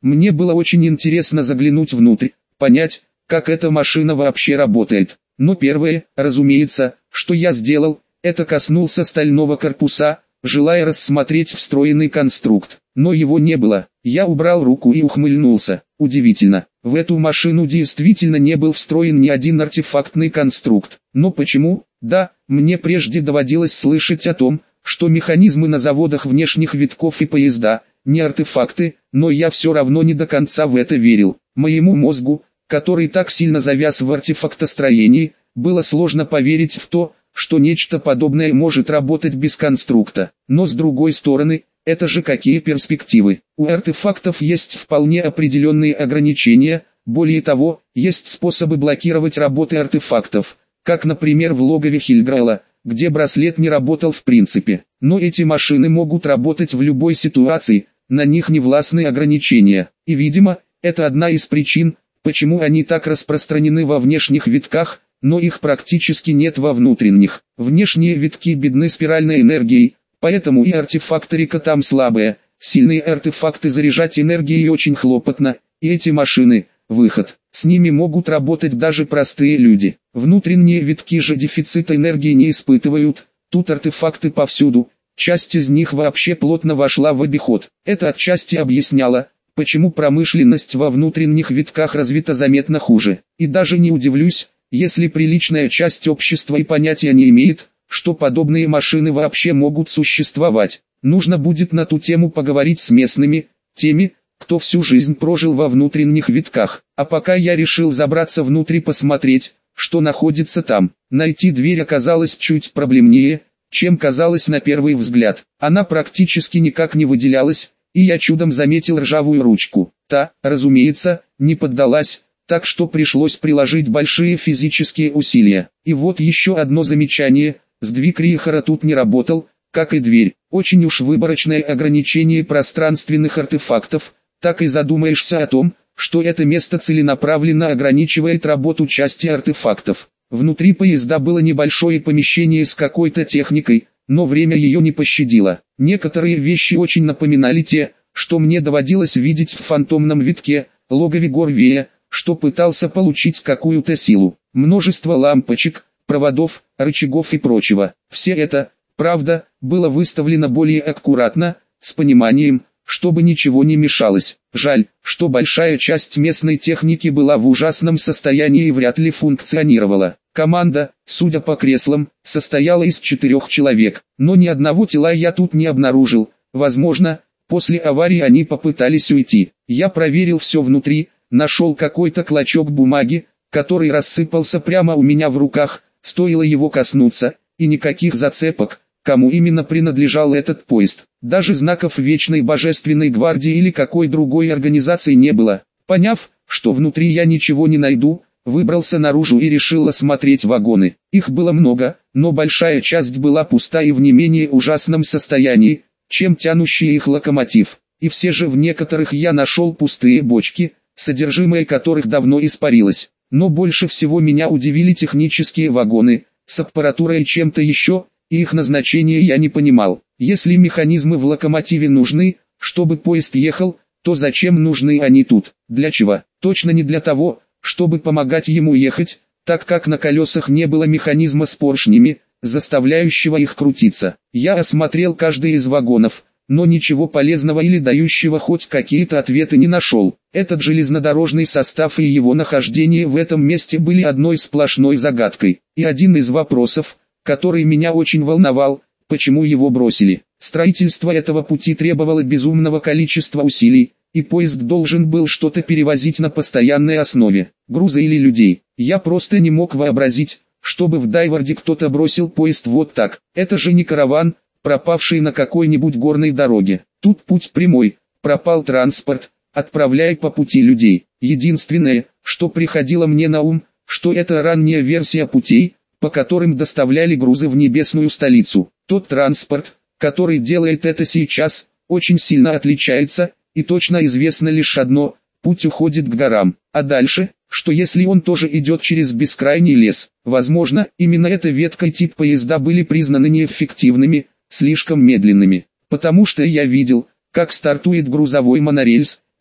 Мне было очень интересно заглянуть внутрь, понять, как эта машина вообще работает. Но первое, разумеется, что я сделал, это коснулся стального корпуса, желая рассмотреть встроенный конструкт. Но его не было. Я убрал руку и ухмыльнулся. Удивительно, в эту машину действительно не был встроен ни один артефактный конструкт. Но почему? Да, мне прежде доводилось слышать о том, что механизмы на заводах внешних витков и поезда – не артефакты, но я все равно не до конца в это верил. Моему мозгу, который так сильно завяз в артефактостроении, было сложно поверить в то, что нечто подобное может работать без конструкта. Но с другой стороны, это же какие перспективы. У артефактов есть вполне определенные ограничения, более того, есть способы блокировать работы артефактов, как например в логове Хильграйла, где браслет не работал в принципе. Но эти машины могут работать в любой ситуации, на них не властны ограничения. И видимо, это одна из причин, почему они так распространены во внешних витках, но их практически нет во внутренних. Внешние витки бедны спиральной энергией, поэтому и артефакторика там слабая. Сильные артефакты заряжать энергией очень хлопотно, и эти машины – выход. С ними могут работать даже простые люди. Внутренние витки же дефицита энергии не испытывают, тут артефакты повсюду, часть из них вообще плотно вошла в обиход. Это отчасти объясняло, почему промышленность во внутренних витках развита заметно хуже. И даже не удивлюсь, если приличная часть общества и понятия не имеет, что подобные машины вообще могут существовать. Нужно будет на ту тему поговорить с местными, теми, кто всю жизнь прожил во внутренних витках. А пока я решил забраться внутрь и посмотреть, что находится там. Найти дверь оказалось чуть проблемнее, чем казалось на первый взгляд. Она практически никак не выделялась, и я чудом заметил ржавую ручку. Та, разумеется, не поддалась, так что пришлось приложить большие физические усилия. И вот еще одно замечание, сдвиг Рихара тут не работал, как и дверь. Очень уж выборочное ограничение пространственных артефактов, так и задумаешься о том, что это место целенаправленно ограничивает работу части артефактов. Внутри поезда было небольшое помещение с какой-то техникой, но время ее не пощадило. Некоторые вещи очень напоминали те, что мне доводилось видеть в фантомном витке, логове Горвея, что пытался получить какую-то силу. Множество лампочек, проводов, рычагов и прочего. Все это, правда, было выставлено более аккуратно, с пониманием, чтобы ничего не мешалось. Жаль, что большая часть местной техники была в ужасном состоянии и вряд ли функционировала. Команда, судя по креслам, состояла из 4 человек, но ни одного тела я тут не обнаружил. Возможно, после аварии они попытались уйти. Я проверил все внутри, нашел какой-то клочок бумаги, который рассыпался прямо у меня в руках, стоило его коснуться, и никаких зацепок, кому именно принадлежал этот поезд. Даже знаков Вечной Божественной Гвардии или какой другой организации не было. Поняв, что внутри я ничего не найду, выбрался наружу и решил осмотреть вагоны. Их было много, но большая часть была пуста и в не менее ужасном состоянии, чем тянущий их локомотив. И все же в некоторых я нашел пустые бочки, содержимое которых давно испарилось. Но больше всего меня удивили технические вагоны, с аппаратурой и чем-то еще, и их назначение я не понимал. Если механизмы в локомотиве нужны, чтобы поезд ехал, то зачем нужны они тут? Для чего? Точно не для того, чтобы помогать ему ехать, так как на колесах не было механизма с поршнями, заставляющего их крутиться. Я осмотрел каждый из вагонов, но ничего полезного или дающего хоть какие-то ответы не нашел. Этот железнодорожный состав и его нахождение в этом месте были одной сплошной загадкой. И один из вопросов, который меня очень волновал, почему его бросили. Строительство этого пути требовало безумного количества усилий, и поезд должен был что-то перевозить на постоянной основе, грузы или людей. Я просто не мог вообразить, чтобы в Дайварде кто-то бросил поезд вот так. Это же не караван, пропавший на какой-нибудь горной дороге. Тут путь прямой, пропал транспорт, отправляй по пути людей. Единственное, что приходило мне на ум, что это ранняя версия путей, по которым доставляли грузы в небесную столицу. Тот транспорт, который делает это сейчас, очень сильно отличается, и точно известно лишь одно: путь уходит к горам. А дальше, что если он тоже идет через бескрайний лес? Возможно, именно эта ветка и тип поезда были признаны неэффективными, слишком медленными. Потому что я видел, как стартует грузовой монорельс,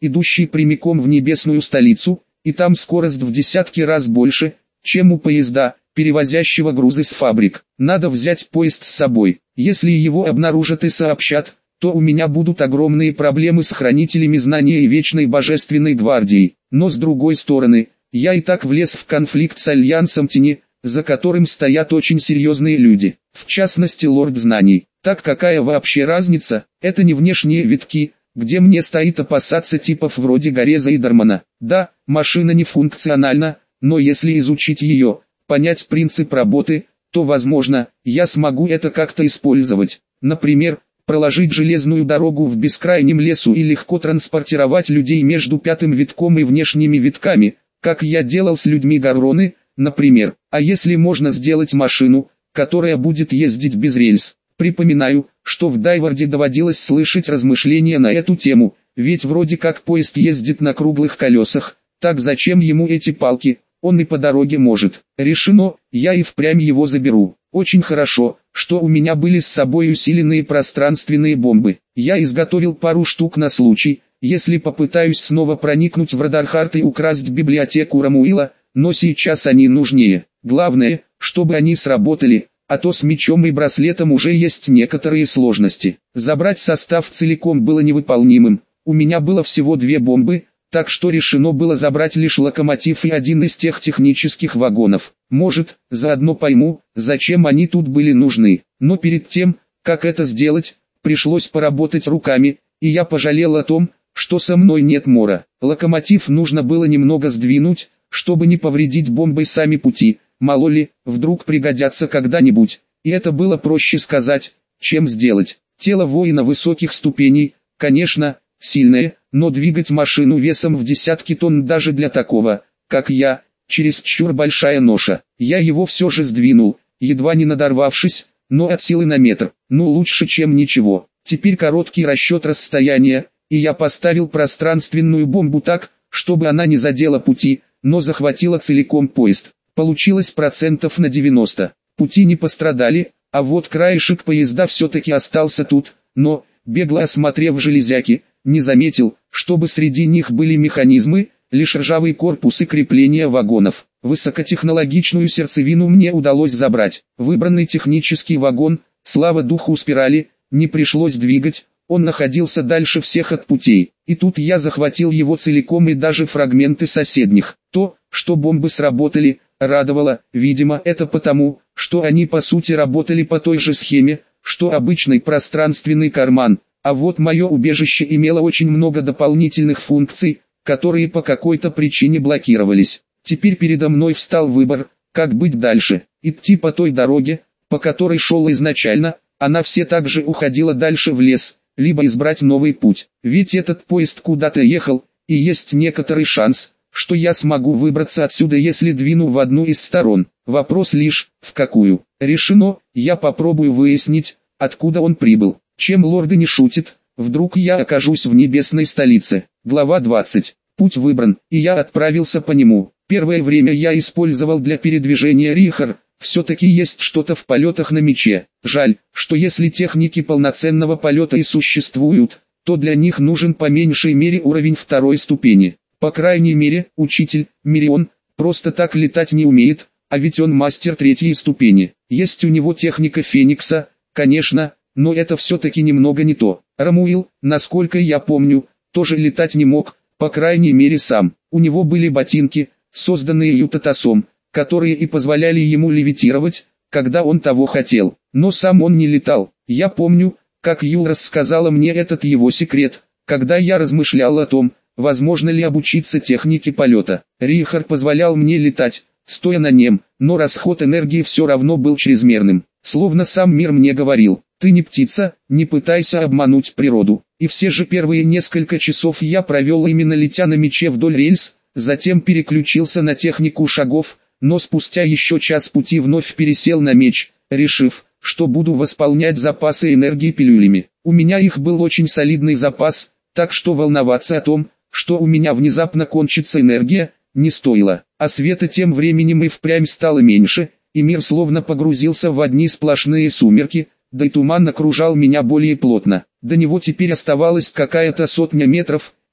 идущий прямиком в небесную столицу, и там скорость в десятки раз больше, чем у поезда, перевозящего грузы с фабрик. Надо взять поезд с собой. Если его обнаружат и сообщат, то у меня будут огромные проблемы с хранителями знания и Вечной Божественной Гвардией. Но с другой стороны, я и так влез в конфликт с Альянсом Тени, за которым стоят очень серьезные люди, в частности Лорд Знаний. Так какая вообще разница, это не внешние витки, где мне стоит опасаться типов вроде Гореза и Дармана. Да, машина не функциональна, но если изучить ее, понять принцип работы, то возможно, я смогу это как-то использовать. Например, проложить железную дорогу в бескрайнем лесу и легко транспортировать людей между пятым витком и внешними витками, как я делал с людьми Гарроны, например. А если можно сделать машину, которая будет ездить без рельс? Припоминаю, что в Дайварде доводилось слышать размышления на эту тему, ведь вроде как поезд ездит на круглых колесах, так зачем ему эти палки, он и по дороге может. Решено, я и впрямь его заберу. Очень хорошо, что у меня были с собой усиленные пространственные бомбы. Я изготовил пару штук на случай, если попытаюсь снова проникнуть в Радархарт и украсть библиотеку Рамуила, но сейчас они нужнее. Главное, чтобы они сработали, а то с мечом и браслетом уже есть некоторые сложности. Забрать состав целиком было невыполнимым, у меня было всего 2 бомбы, так что решено было забрать лишь локомотив и один из тех технических вагонов. Может, заодно пойму, зачем они тут были нужны. Но перед тем, как это сделать, пришлось поработать руками, и я пожалел о том, что со мной нет Мора. Локомотив нужно было немного сдвинуть, чтобы не повредить бомбой сами пути, мало ли, вдруг пригодятся когда-нибудь. И это было проще сказать, чем сделать. Тело воина высоких ступеней, конечно, сильное, но двигать машину весом в десятки тонн даже для такого, как я, чересчур большая ноша. Я его все же сдвинул, едва не надорвавшись, но от силы на метр. Ну лучше, чем ничего. Теперь короткий расчет расстояния, и я поставил пространственную бомбу так, чтобы она не задела пути, но захватила целиком поезд. Получилось процентов на 90. Пути не пострадали, а вот краешек поезда все-таки остался тут, но, бегло осмотрев железяки, не заметил, чтобы среди них были механизмы, лишь ржавый корпус и крепление вагонов. Высокотехнологичную сердцевину мне удалось забрать. Выбранный технический вагон, слава духу спирали, не пришлось двигать, он находился дальше всех от путей. И тут я захватил его целиком и даже фрагменты соседних. То, что бомбы сработали, радовало, видимо это потому, что они по сути работали по той же схеме, что обычный пространственный карман. А вот мое убежище имело очень много дополнительных функций, которые по какой-то причине блокировались. Теперь передо мной встал выбор, как быть дальше. Идти по той дороге, по которой шел изначально, она все так же уходила дальше в лес, либо избрать новый путь. Ведь этот поезд куда-то ехал, и есть некоторый шанс, что я смогу выбраться отсюда, если двину в одну из сторон. Вопрос лишь, в какую. Решено, я попробую выяснить, откуда он прибыл. Чем лорды не шутят, вдруг я окажусь в небесной столице. Глава 20. Путь выбран, и я отправился по нему. Первое время я использовал для передвижения Рихар, все-таки есть что-то в полетах на мече. Жаль, что если техники полноценного полета и существуют, то для них нужен по меньшей мере уровень 2 ступени. По крайней мере, учитель, Мирион, просто так летать не умеет, а ведь он мастер 3 ступени. Есть у него техника Феникса, конечно, но это все-таки немного не то. Рамуил, насколько я помню, тоже летать не мог, по крайней мере сам. У него были ботинки, созданные Ютатасом, которые и позволяли ему левитировать, когда он того хотел. Но сам он не летал. Я помню, как Юл рассказала мне этот его секрет, когда я размышлял о том, возможно ли обучиться технике полета. Рихар позволял мне летать, стоя на нем, но расход энергии все равно был чрезмерным. Словно сам мир мне говорил: ты не птица, не пытайся обмануть природу. И все же первые несколько часов я провел именно летя на мече вдоль рельс, затем переключился на технику шагов, но спустя еще час пути вновь пересел на меч, решив, что буду восполнять запасы энергии пилюлями. У меня их был очень солидный запас, так что волноваться о том, что у меня внезапно кончится энергия, не стоило. А света тем временем и впрямь стало меньше, и мир словно погрузился в одни сплошные сумерки, да и туман окружал меня более плотно. До него теперь оставалось какая-то 100 метров,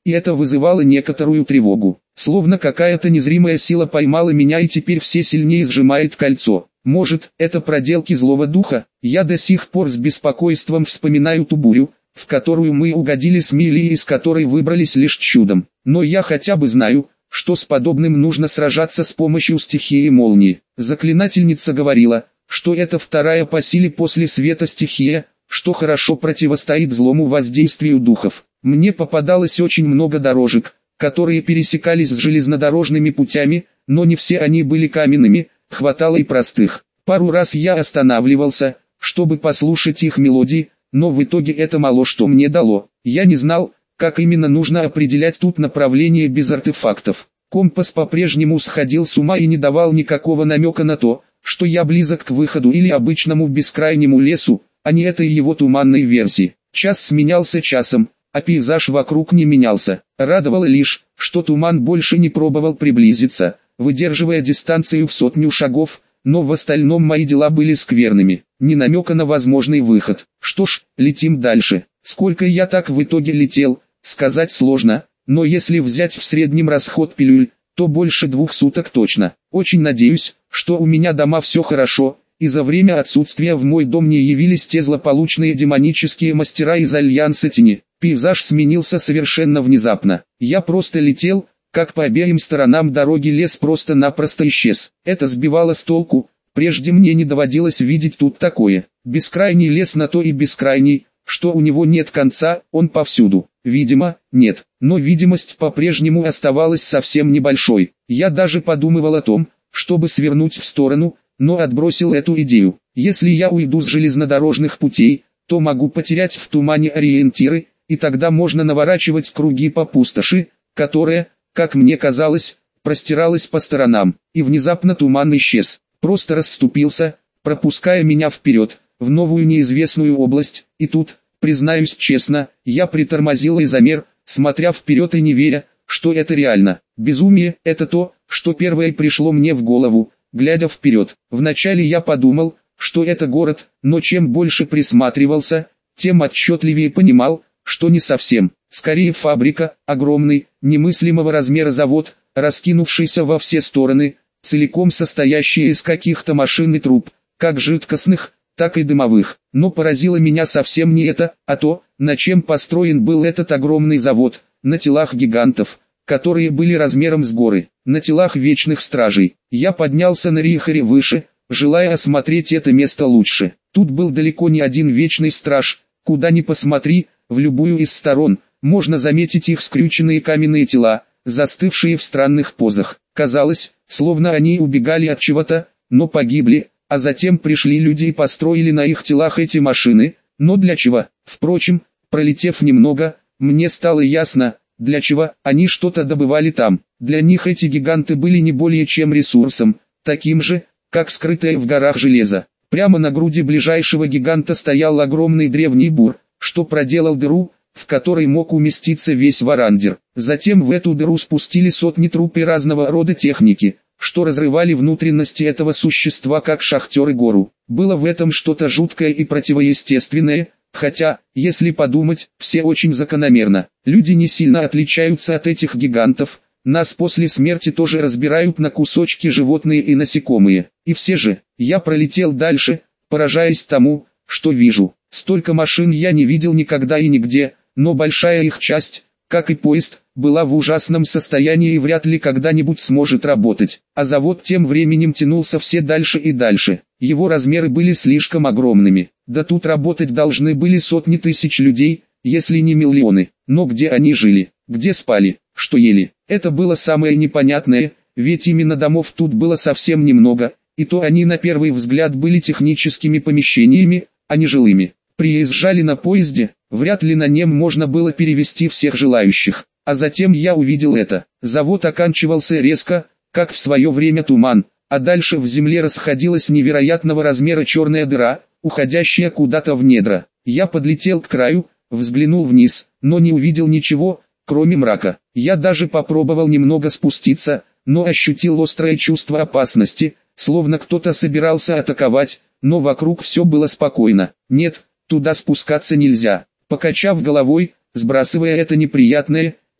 и это вызывало некоторую тревогу. Словно какая-то незримая сила поймала меня и теперь все сильнее сжимает кольцо. Может, это проделки злого духа? Я до сих пор с беспокойством вспоминаю ту бурю, в которую мы угодили с Милли и из которой выбрались лишь чудом. Но я хотя бы знаю, что с подобным нужно сражаться с помощью стихии молнии. Заклинательница говорила, что это вторая по силе после света стихия, что хорошо противостоит злому воздействию духов. Мне попадалось очень много дорожек, которые пересекались с железнодорожными путями, но не все они были каменными, хватало и простых. Пару раз я останавливался, чтобы послушать их мелодии, но в итоге это мало что мне дало. Я не знал, как именно нужно определять тут направление без артефактов. Компас по-прежнему сходил с ума и не давал никакого намека на то, что я близок к выходу или обычному бескрайнему лесу, а не этой его туманной версии. Час сменялся часом, а пейзаж вокруг не менялся. Радовало лишь, что туман больше не пробовал приблизиться, выдерживая дистанцию в 100 шагов, но в остальном мои дела были скверными. Ни намека на возможный выход. Что ж, летим дальше. Сколько я так в итоге летел, сказать сложно, но если взять в среднем расход пилюль, то больше 2 суток точно. Очень надеюсь, что у меня дома все хорошо, и за время отсутствия в мой дом не явились те злополучные демонические мастера из Альянса Тени. Пейзаж сменился совершенно внезапно. Я просто летел, как по обеим сторонам дороги лес просто-напросто исчез. Это сбивало с толку, прежде мне не доводилось видеть тут такое. Бескрайний лес на то и бескрайний, что у него нет конца, он повсюду. Видимо, нет, но видимость по-прежнему оставалась совсем небольшой. Я даже подумывал о том, чтобы свернуть в сторону, но отбросил эту идею. Если я уйду с железнодорожных путей, то могу потерять в тумане ориентиры, и тогда можно наворачивать круги по пустоши, которая, как мне казалось, простиралась по сторонам. И внезапно туман исчез, просто расступился, пропуская меня вперед, в новую неизвестную область, и тут, признаюсь честно, я притормозил и замер, смотря вперед и не веря, что это реально. Безумие – это то, что первое пришло мне в голову, глядя вперед. Вначале я подумал, что это город, но чем больше присматривался, тем отчетливее понимал, что не совсем. Скорее фабрика, огромный, немыслимого размера завод, раскинувшийся во все стороны, целиком состоящий из каких-то машин и труб, как жидкостных, так и дымовых. Но поразило меня совсем не это, а то, на чем построен был этот огромный завод, на телах гигантов, которые были размером с горы, на телах вечных стражей. Я поднялся на Рихаре выше, желая осмотреть это место лучше. Тут был далеко не один вечный страж, куда ни посмотри, в любую из сторон, можно заметить их скрюченные каменные тела, застывшие в странных позах. Казалось, словно они убегали от чего-то, но погибли, а затем пришли люди и построили на их телах эти машины, но для чего? Впрочем, пролетев немного, мне стало ясно, для чего они что-то добывали там. Для них эти гиганты были не более чем ресурсом, таким же, как скрытое в горах железо. Прямо на груди ближайшего гиганта стоял огромный древний бур, что проделал дыру, в которой мог уместиться весь Варандер. Затем в эту дыру спустили сотни труб и разного рода техники, что разрывали внутренности этого существа как шахтеры гору. Было в этом что-то жуткое и противоестественное, хотя, если подумать, все очень закономерно. Люди не сильно отличаются от этих гигантов, нас после смерти тоже разбирают на кусочки животные и насекомые. И все же, я пролетел дальше, поражаясь тому, что вижу. Столько машин я не видел никогда и нигде, но большая их часть, как и поезд, была в ужасном состоянии и вряд ли когда-нибудь сможет работать. А завод тем временем тянулся все дальше и дальше. Его размеры были слишком огромными. Да тут работать должны были сотни тысяч людей, если не миллионы. Но где они жили, где спали, что ели? Это было самое непонятное, ведь именно домов тут было совсем немного, и то они на первый взгляд были техническими помещениями, а не жилыми. Приезжали на поезде, вряд ли на нем можно было перевезти всех желающих. А затем я увидел это. Завод оканчивался резко, как в свое время туман, а дальше в земле расходилась невероятного размера черная дыра, уходящая куда-то в недра. Я подлетел к краю, взглянул вниз, но не увидел ничего, кроме мрака. Я даже попробовал немного спуститься, но ощутил острое чувство опасности, словно кто-то собирался атаковать, но вокруг все было спокойно. Нет, туда спускаться нельзя. Покачав головой, сбрасывая это неприятное,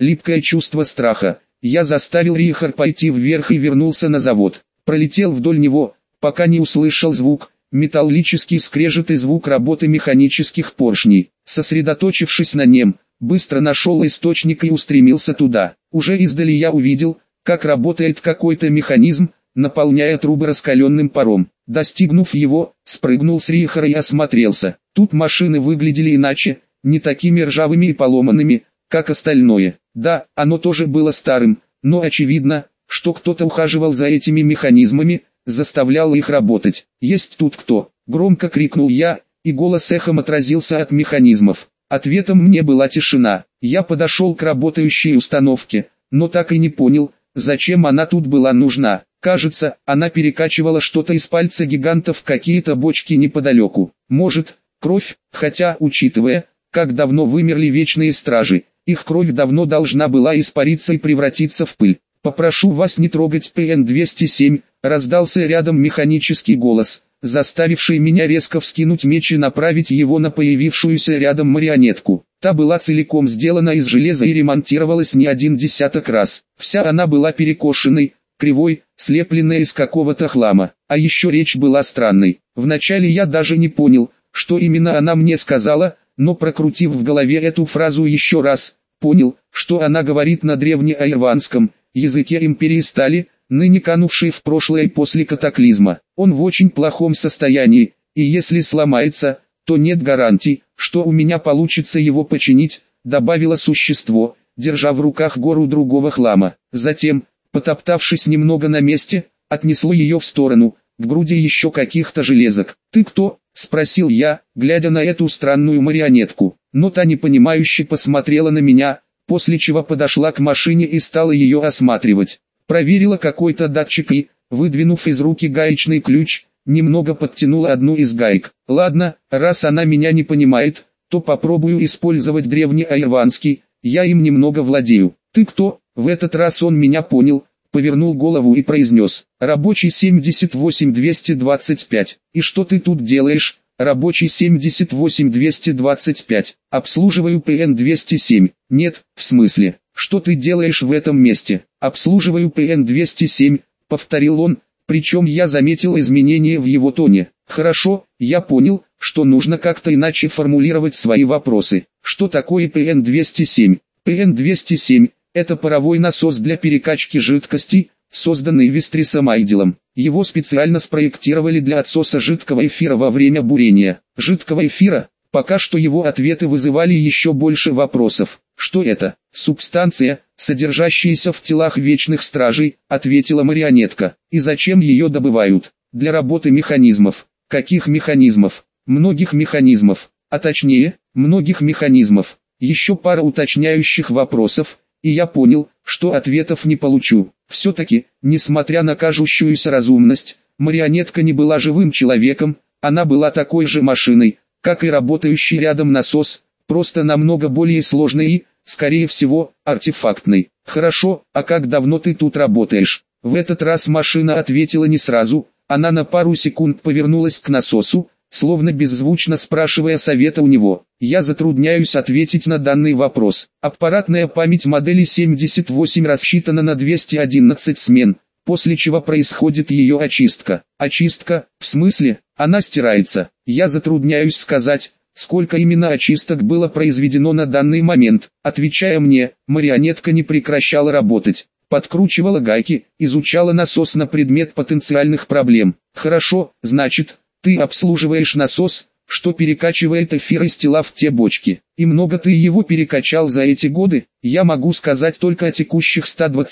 липкое чувство страха. Я заставил Рихар пойти вверх и вернулся на завод. Пролетел вдоль него, пока не услышал звук, металлический скрежет и звук работы механических поршней. Сосредоточившись на нем, быстро нашел источник и устремился туда. Уже издали я увидел, как работает какой-то механизм, наполняя трубы раскаленным паром. Достигнув его, спрыгнул с Рихара и осмотрелся. Тут машины выглядели иначе, не такими ржавыми и поломанными, как остальное. Да, оно тоже было старым, но очевидно, что кто-то ухаживал за этими механизмами, заставлял их работать. «Есть тут кто?» — громко крикнул я, и голос эхом отразился от механизмов. Ответом мне была тишина. Я подошел к работающей установке, но так и не понял, зачем она тут была нужна. Кажется, она перекачивала что-то из пальца гиганта в какие-то бочки неподалеку. Может, кровь, хотя, учитывая, как давно вымерли вечные стражи, их кровь давно должна была испариться и превратиться в пыль. «Попрошу вас не трогать ПН-207», раздался рядом механический голос, заставивший меня резко вскинуть меч и направить его на появившуюся рядом марионетку. Та была целиком сделана из железа и ремонтировалась не один десяток раз. Вся она была перекошенной, кривой, слепленная из какого-то хлама. А еще речь была странной. Вначале я даже не понял, что именно она мне сказала, но прокрутив в голове эту фразу еще раз, понял, что она говорит на древнеайрванском, языке империи стали, ныне канувшей в прошлое после катаклизма. Он в очень плохом состоянии, и если сломается, то нет гарантий, что у меня получится его починить, добавило существо, держа в руках гору другого хлама. Затем, потоптавшись немного на месте, отнесло ее в сторону, к груди еще каких-то железок. «Ты кто?» — спросил я, глядя на эту странную марионетку. Но та непонимающе посмотрела на меня, после чего подошла к машине и стала ее осматривать. Проверила какой-то датчик и, выдвинув из руки гаечный ключ, немного подтянула одну из гаек. «Ладно, раз она меня не понимает, то попробую использовать древнеайрванский, я им немного владею». «Ты кто?» В этот раз он меня понял, повернул голову и произнес: «Рабочий 78-225. И что ты тут делаешь?» «Рабочий 78-225. Обслуживаю ПН-207. «Нет, в смысле, что ты делаешь в этом месте?» «Обслуживаю ПН-207», — повторил он, причем я заметил изменения в его тоне. «Хорошо, я понял, что нужно как-то иначе формулировать свои вопросы. Что такое ПН-207?» «ПН-207 — это паровой насос для перекачки жидкостей, созданный Вестрисом Айделом. Его специально спроектировали для отсоса жидкого эфира во время бурения. Жидкого эфира? Пока что его ответы вызывали еще больше вопросов. «Что это?» «Субстанция, содержащаяся в телах вечных стражей», — ответила марионетка. «И зачем ее добывают?» «Для работы механизмов». «Каких механизмов?» «Многих механизмов. А точнее, многих механизмов». Еще пара уточняющих вопросов, и я понял, что ответов не получу. Все-таки, несмотря на кажущуюся разумность, марионетка не была живым человеком, она была такой же машиной, как и работающий рядом насос, просто намного более сложной и, скорее всего, артефактной. «Хорошо, а как давно ты тут работаешь?» В этот раз машина ответила не сразу, она на пару секунд повернулась к насосу, словно беззвучно спрашивая совета у него. Я затрудняюсь ответить на данный вопрос. Аппаратная память модели 78 рассчитана на 211 смен, после чего происходит ее очистка. Очистка, в смысле, она стирается. Я затрудняюсь сказать, сколько именно очисток было произведено на данный момент. Отвечая мне, марионетка не прекращала работать. Подкручивала гайки, изучала насос на предмет потенциальных проблем. «Хорошо, значит, ты обслуживаешь насос, что перекачивает эфир из тела в те бочки. И много ты его перекачал за эти годы?» «Я могу сказать только о текущих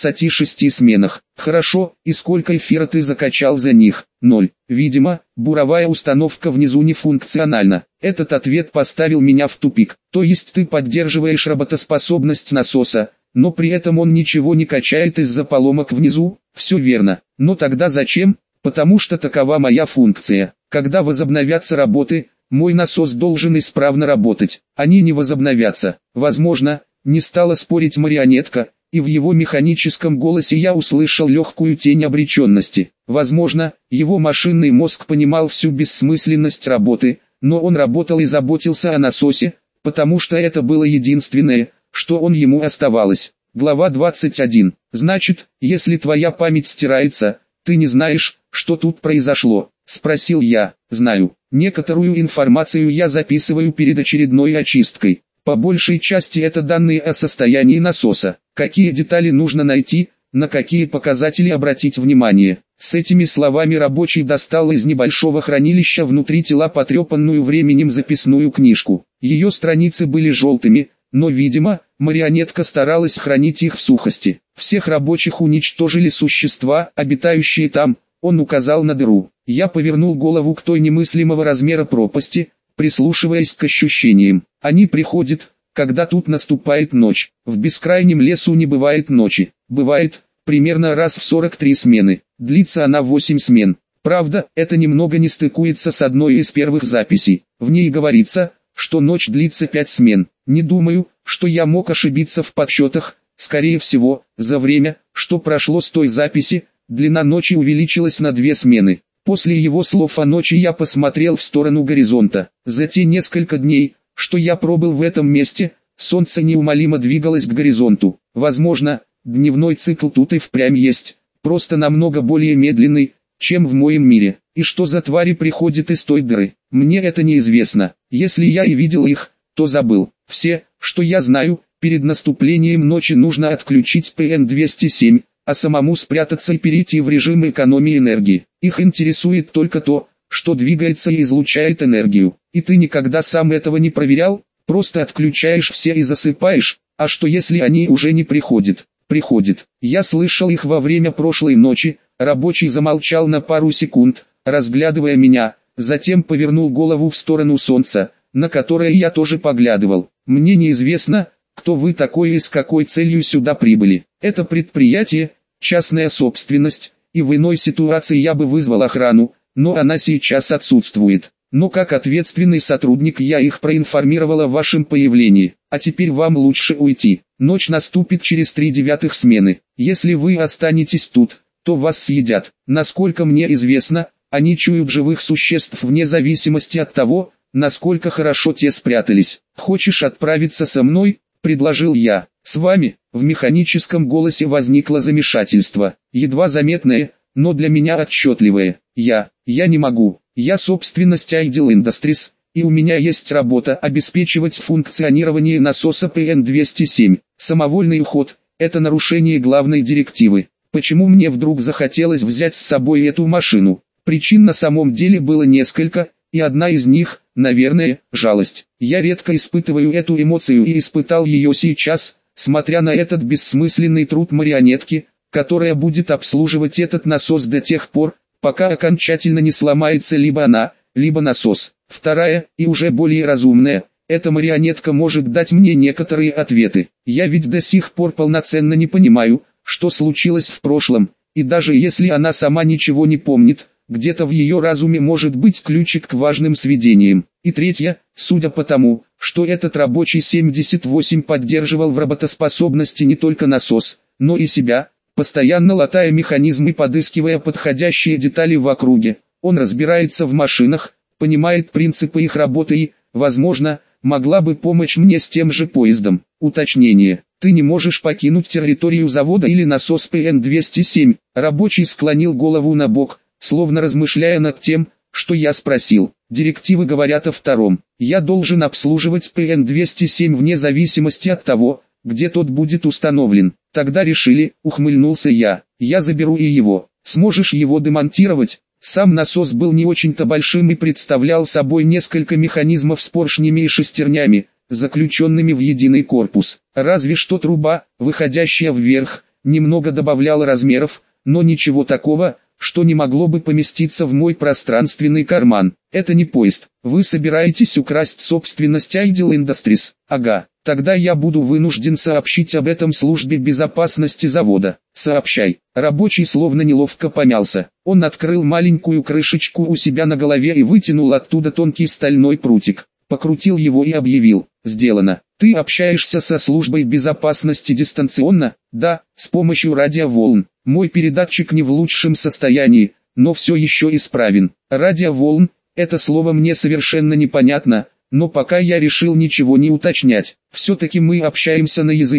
126 сменах». «Хорошо, и сколько эфира ты закачал за них?» 0. Видимо, буровая установка внизу не функциональна. Этот ответ поставил меня в тупик. То есть ты поддерживаешь работоспособность насоса, но при этом он ничего не качает из-за поломок внизу? Все верно. Но тогда зачем? Потому что такова моя функция. Когда возобновятся работы, мой насос должен исправно работать. Они не возобновятся. Возможно, не стала спорить марионетка, и в его механическом голосе я услышал легкую тень обреченности. Возможно, его машинный мозг понимал всю бессмысленность работы, но он работал и заботился о насосе, потому что это было единственное, что ему оставалось. Глава 21. Значит, если твоя память стирается, ты не знаешь, что тут произошло? Спросил я. Знаю. Некоторую информацию я записываю перед очередной очисткой. По большей части это данные о состоянии насоса. Какие детали нужно найти, на какие показатели обратить внимание. С этими словами рабочий достал из небольшого хранилища внутри тела потрепанную временем записную книжку. Ее страницы были желтыми, но, видимо, марионетка старалась хранить их в сухости. Всех рабочих уничтожили существа, обитающие там. Он указал на дыру. Я повернул голову к той немыслимого размера пропасти, прислушиваясь к ощущениям. Они приходят, когда тут наступает ночь. В бескрайнем лесу не бывает ночи. Бывает, примерно раз в 43 смены. Длится она 8 смен. Правда, это немного не стыкуется с одной из первых записей. В ней говорится, что ночь длится 5 смен. Не думаю, что я мог ошибиться в подсчетах. Скорее всего, за время, что прошло с той записи, длина ночи увеличилась на 2 смены. После его слов о ночи я посмотрел в сторону горизонта. За те несколько дней, что я пробыл в этом месте, солнце неумолимо двигалось к горизонту. Возможно, дневной цикл тут и впрямь есть, просто намного более медленный, чем в моем мире. И что за твари приходят из той дыры? Мне это неизвестно. Если я и видел их, то забыл. Все, что я знаю, перед наступлением ночи нужно отключить ПН-207, а самому спрятаться и перейти в режим экономии энергии. Их интересует только то, что двигается и излучает энергию. И ты никогда сам этого не проверял, просто отключаешь все и засыпаешь. А что если они уже не приходят? Приходит. Я слышал их во время прошлой ночи. Рабочий замолчал на пару секунд, разглядывая меня, затем повернул голову в сторону солнца, на которое я тоже поглядывал. Мне неизвестно, кто вы такой и с какой целью сюда прибыли. Это предприятие, частная собственность, и в иной ситуации я бы вызвал охрану, но она сейчас отсутствует. Но как ответственный сотрудник я их проинформировал о вашем появлении. А теперь вам лучше уйти. Ночь наступит через 3/9 смены. Если вы останетесь тут, то вас съедят. Насколько мне известно, они чуют живых существ вне зависимости от того, насколько хорошо те спрятались. Хочешь отправиться со мной? Предложил я. С вами? В механическом голосе возникло замешательство. Едва заметное, но для меня отчетливое. Я не могу. Я собственность Ideal Industries, и у меня есть работа обеспечивать функционирование насоса ПН-207. Самовольный уход – это нарушение главной директивы. Почему мне вдруг захотелось взять с собой эту машину? Причин на самом деле было несколько, и одна из них, наверное, жалость. Я редко испытываю эту эмоцию и испытал ее сейчас, смотря на этот бессмысленный труд марионетки, которая будет обслуживать этот насос до тех пор, пока окончательно не сломается либо она, либо насос. Вторая, и уже более разумная, эта марионетка может дать мне некоторые ответы. Я ведь до сих пор полноценно не понимаю, что случилось в прошлом, и даже если она сама ничего не помнит, где-то в ее разуме может быть ключик к важным сведениям. И третья, судя по тому, что этот рабочий 78 поддерживал в работоспособности не только насос, но и себя, постоянно латая механизм и подыскивая подходящие детали в округе. Он разбирается в машинах, понимает принципы их работы и, возможно, могла бы помочь мне с тем же поездом. Уточнение. Ты не можешь покинуть территорию завода или насос ПН-207. Рабочий склонил голову на бок, словно размышляя над тем, что я спросил. Директивы говорят о втором. Я должен обслуживать ПН-207 вне зависимости от того, где тот будет установлен. Тогда решили, ухмыльнулся я. Я заберу и его. Сможешь его демонтировать? Сам насос был не очень-то большим и представлял собой несколько механизмов с поршнями и шестернями, заключенными в единый корпус. Разве что труба, выходящая вверх, немного добавляла размеров, но ничего такого, что не могло бы поместиться в мой пространственный карман. Это не поезд. Вы собираетесь украсть собственность Ideal Industries? Ага. Тогда я буду вынужден сообщить об этом службе безопасности завода. Сообщай. Рабочий словно неловко помялся. Он открыл маленькую крышечку у себя на голове и вытянул оттуда тонкий стальной прутик. Покрутил его и объявил. Сделано. Ты общаешься со службой безопасности дистанционно? Да, с помощью радиоволн. Мой передатчик не в лучшем состоянии, но все еще исправен. Радиоволн, это слово мне совершенно непонятно, но пока я решил ничего не уточнять. Все-таки мы общаемся на языке,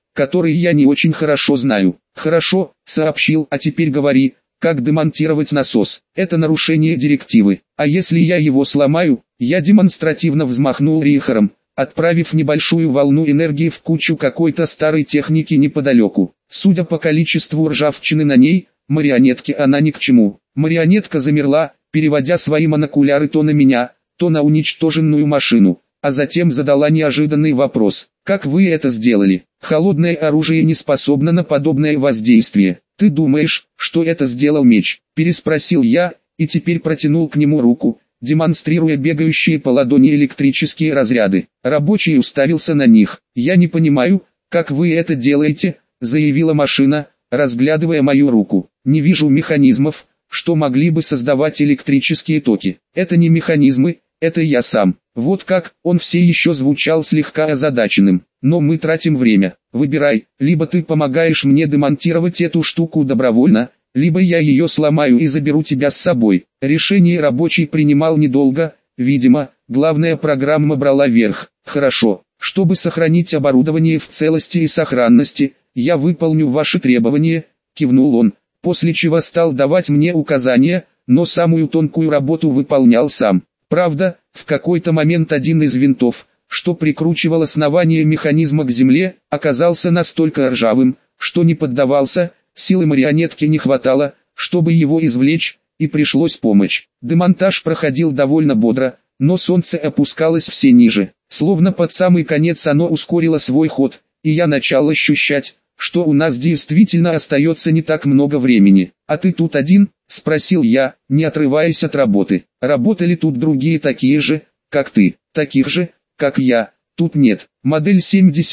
который я не очень хорошо знаю. Хорошо, сообщил, а теперь говори, как демонтировать насос. Это нарушение директивы. А если я его сломаю? Я демонстративно взмахнул рихером, отправив небольшую волну энергии в кучу какой-то старой техники неподалеку. Судя по количеству ржавчины на ней, марионетке она ни к чему. Марионетка замерла, переводя свои монокуляры то на меня, то на уничтоженную машину, а затем задала неожиданный вопрос. Как вы это сделали? Холодное оружие не способно на подобное воздействие. Ты думаешь, что это сделал меч? Переспросил я, и теперь протянул к нему руку, демонстрируя бегающие по ладони электрические разряды. Рабочий уставился на них. «Я не понимаю, как вы это делаете», — заявила машина, разглядывая мою руку. «Не вижу механизмов, что могли бы создавать электрические токи. Это не механизмы, это я сам». Вот как, он все еще звучал слегка озадаченным. «Но мы тратим время. Выбирай, либо ты помогаешь мне демонтировать эту штуку добровольно, либо я ее сломаю и заберу тебя с собой». Решение рабочий принимал недолго, видимо, главная программа брала верх. «Хорошо, чтобы сохранить оборудование в целости и сохранности, я выполню ваши требования», — кивнул он, после чего стал давать мне указания, но самую тонкую работу выполнял сам. Правда, в какой-то момент один из винтов, что прикручивал основание механизма к земле, оказался настолько ржавым, что не поддавался, силы марионетки не хватало, чтобы его извлечь, и пришлось помочь. Демонтаж проходил довольно бодро, но солнце опускалось все ниже. Словно под самый конец оно ускорило свой ход, и я начал ощущать, что у нас действительно остается не так много времени. «А ты тут один?» — спросил я, не отрываясь от работы. «Работали тут другие такие же, как ты, таких же, как я, тут нет. Модель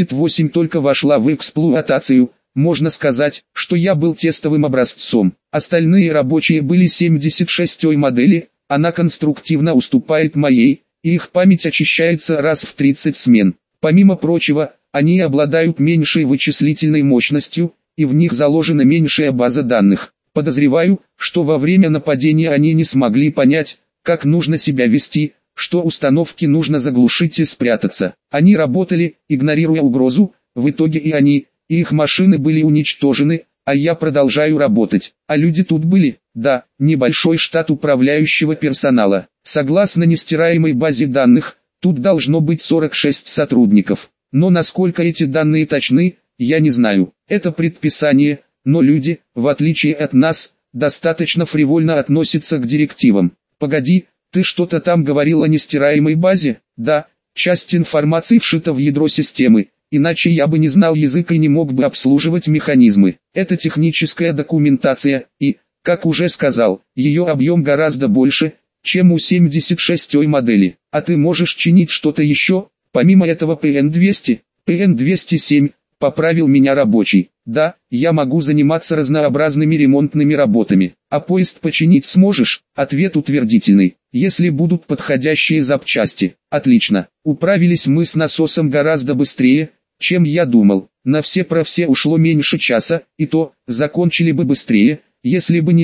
78 только вошла в эксплуатацию, можно сказать, что я был тестовым образцом. Остальные рабочие были 76-й модели, она конструктивно уступает моей, и их память очищается раз в 30 смен. Помимо прочего, они обладают меньшей вычислительной мощностью, и в них заложена меньшая база данных. Подозреваю, что во время нападения они не смогли понять, как нужно себя вести, что установки нужно заглушить и спрятаться. Они работали, игнорируя угрозу, в итоге и они, и их машины были уничтожены, а я продолжаю работать. А люди тут были? Да, небольшой штат управляющего персонала. Согласно нестираемой базе данных, тут должно быть 46 сотрудников. Но насколько эти данные точны, я не знаю. Это предписание, но люди, в отличие от нас, достаточно фривольно относятся к директивам. Погоди, ты что-то там говорил о нестираемой базе? Да, часть информации вшита в ядро системы, иначе я бы не знал язык и не мог бы обслуживать механизмы. Это техническая документация, и, как уже сказал, ее объем гораздо больше, чем у 76-й модели. А ты можешь чинить что-то еще, помимо этого ПН-200? ПН-207, поправил меня рабочий. Да, я могу заниматься разнообразными ремонтными работами. А поезд починить сможешь? Ответ утвердительный. Если будут подходящие запчасти. Отлично. Управились мы с насосом гораздо быстрее, чем я думал. На все про все ушло меньше часа, и то, закончили бы быстрее, если бы не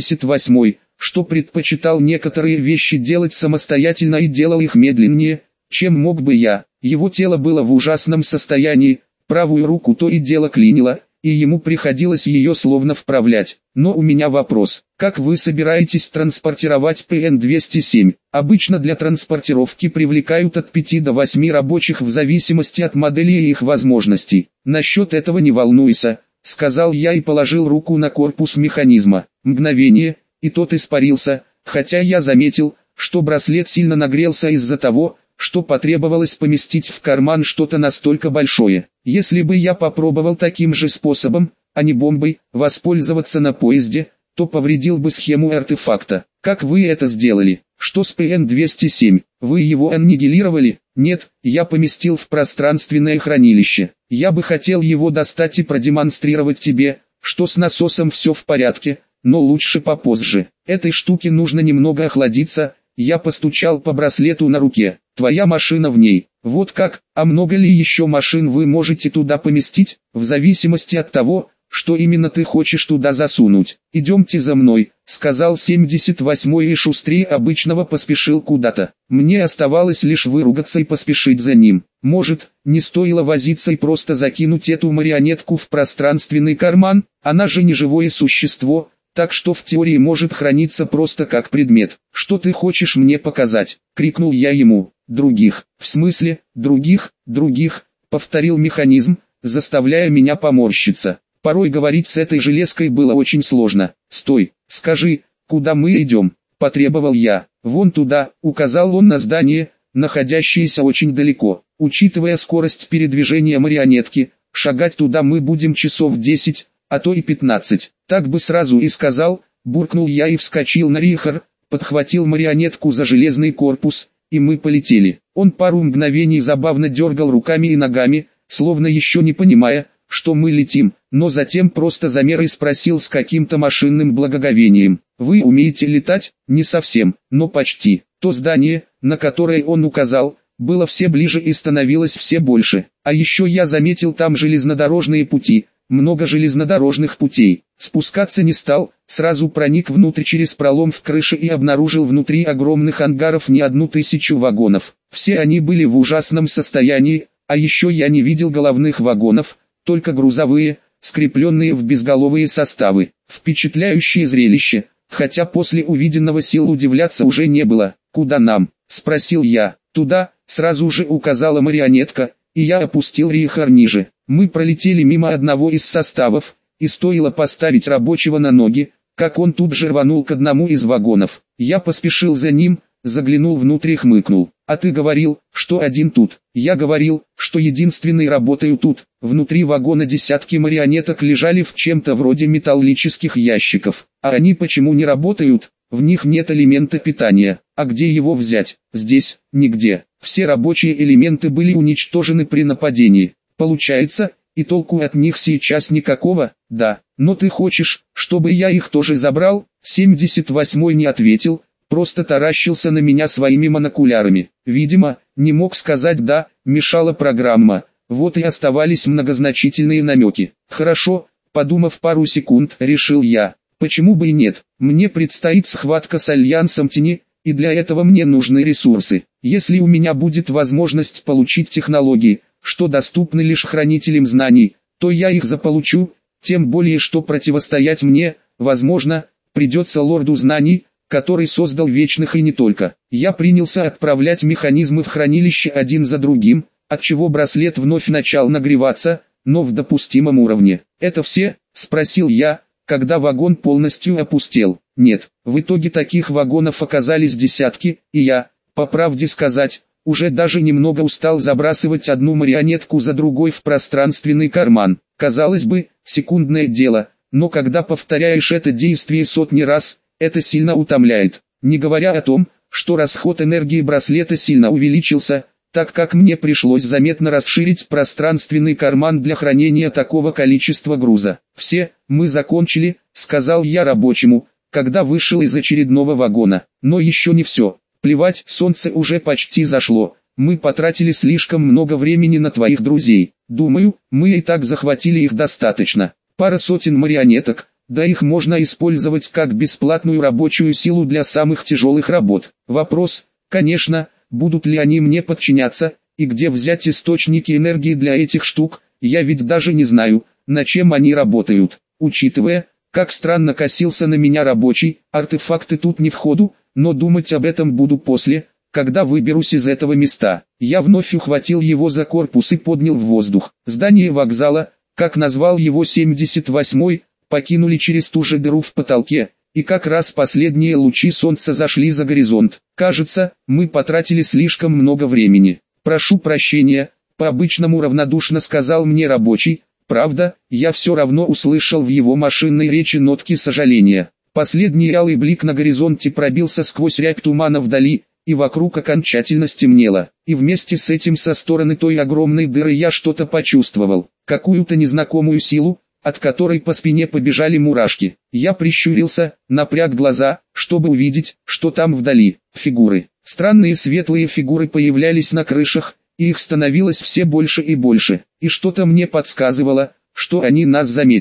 78-й, что предпочитал некоторые вещи делать самостоятельно и делал их медленнее, чем мог бы я. Его тело было в ужасном состоянии, правую руку то и дело клинило, и ему приходилось ее словно вправлять. Но у меня вопрос: как вы собираетесь транспортировать ПН-207? Обычно для транспортировки привлекают от 5 до 8 рабочих в зависимости от модели и их возможностей. Насчет этого не волнуйся, сказал я и положил руку на корпус механизма. Мгновение, и тот испарился, хотя я заметил, что браслет сильно нагрелся из-за того, что потребовалось поместить в карман что-то настолько большое. Если бы я попробовал таким же способом, а не бомбой, воспользоваться на поезде, то повредил бы схему артефакта. Как вы это сделали? Что с ПН-207? Вы его аннигилировали? Нет, я поместил в пространственное хранилище. Я бы хотел его достать и продемонстрировать тебе, что с насосом все в порядке, но лучше попозже. Этой штуке нужно немного охладиться. Я постучал по браслету на руке. Твоя машина в ней. Вот как? А много ли еще машин вы можете туда поместить? В зависимости от того, что именно ты хочешь туда засунуть. Идемте за мной, сказал 78-й и шустрее обычного поспешил куда-то. Мне оставалось лишь выругаться и поспешить за ним. Может, не стоило возиться и просто закинуть эту марионетку в пространственный карман, она же не живое существо, так что в теории может храниться просто как предмет. «Что ты хочешь мне показать?» — крикнул я ему. «Других». «В смысле, других?» — повторил механизм, заставляя меня поморщиться. Порой говорить с этой железкой было очень сложно. «Стой, скажи, куда мы идем?» — потребовал я. «Вон туда», — указал он на здание, находящееся очень далеко. Учитывая скорость передвижения марионетки, шагать туда мы будем часов 10, а то и 15. Так бы сразу и сказал, буркнул я и вскочил на Рихар, подхватил марионетку за железный корпус, и мы полетели. Он пару мгновений забавно дергал руками и ногами, словно еще не понимая, что мы летим, но затем просто замер и спросил с каким-то машинным благоговением: «Вы умеете летать?» «Не совсем, но почти». То здание, на которое он указал, было все ближе и становилось все больше. А еще я заметил там железнодорожные пути, много железнодорожных путей. Спускаться не стал, сразу проник внутрь через пролом в крыше и обнаружил внутри огромных ангаров не 1000 вагонов. Все они были в ужасном состоянии, а еще я не видел головных вагонов, только грузовые, скрепленные в безголовые составы. Впечатляющее зрелище, хотя после увиденного сил удивляться уже не было. «Куда нам?» — спросил я. «Туда», — сразу же указала марионетка, и я опустил Рихар ниже. Мы пролетели мимо одного из составов, и стоило поставить рабочего на ноги, как он тут же рванул к одному из вагонов. Я поспешил за ним, заглянул внутрь и хмыкнул. «А ты говорил, что один тут?» «Я говорил, что единственный работаю тут». Внутри вагона десятки марионеток лежали в чем-то вроде металлических ящиков. А они почему не работают? В них нет элемента питания. А где его взять? Здесь, нигде. Все рабочие элементы были уничтожены при нападении. Получается, и толку от них сейчас никакого? Да. Но ты хочешь, чтобы я их тоже забрал? 78-й не ответил, просто таращился на меня своими монокулярами. Видимо, не мог сказать «да», мешала программа. Вот и оставались многозначительные намеки. Хорошо, подумав пару секунд, решил я. Почему бы и нет? Мне предстоит схватка с Альянсом Тени, и для этого мне нужны ресурсы. Если у меня будет возможность получить технологии, что доступны лишь хранителям знаний, то я их заполучу, тем более что противостоять мне, возможно, придется лорду знаний, который создал вечных и не только. Я принялся отправлять механизмы в хранилище один за другим, отчего браслет вновь начал нагреваться, но в допустимом уровне. «Это все?» — спросил я, когда вагон полностью опустел. Нет, в итоге таких вагонов оказались десятки, и я, по правде сказать, уже даже немного устал забрасывать одну марионетку за другой в пространственный карман. Казалось бы, секундное дело, но когда повторяешь это действие сотни раз, это сильно утомляет. Не говоря о том, что расход энергии браслета сильно увеличился, так как мне пришлось заметно расширить пространственный карман для хранения такого количества груза. «Все, мы закончили», — сказал я рабочему, когда вышел из очередного вагона. «Но еще не все. Плевать, солнце уже почти зашло. Мы потратили слишком много времени на твоих друзей. Думаю, мы и так захватили их достаточно. Пара сотен марионеток, да их можно использовать как бесплатную рабочую силу для самых тяжелых работ. Вопрос, конечно, будут ли они мне подчиняться, и где взять источники энергии для этих штук, я ведь даже не знаю, на чем они работают. Учитывая, как странно косился на меня рабочий, артефакты тут не в ходу, но думать об этом буду после, когда выберусь из этого места. Я вновь ухватил его за корпус и поднял в воздух. Здание вокзала, как назвал его 78-й, покинули через ту же дыру в потолке, и как раз последние лучи солнца зашли за горизонт. Кажется, мы потратили слишком много времени. «Прошу прощения», — по-обычному равнодушно сказал мне рабочий. Правда, я все равно услышал в его машинной речи нотки сожаления. Последний алый блик на горизонте пробился сквозь рябь тумана вдали, и вокруг окончательно стемнело. И вместе с этим со стороны той огромной дыры я что-то почувствовал, какую-то незнакомую силу, от которой по спине побежали мурашки. Я прищурился, напряг глаза, чтобы увидеть, что там вдали. Фигуры. Странные светлые фигуры появлялись на крышах, и их становилось все больше и больше. И что-то мне подсказывало, что они нас заметили.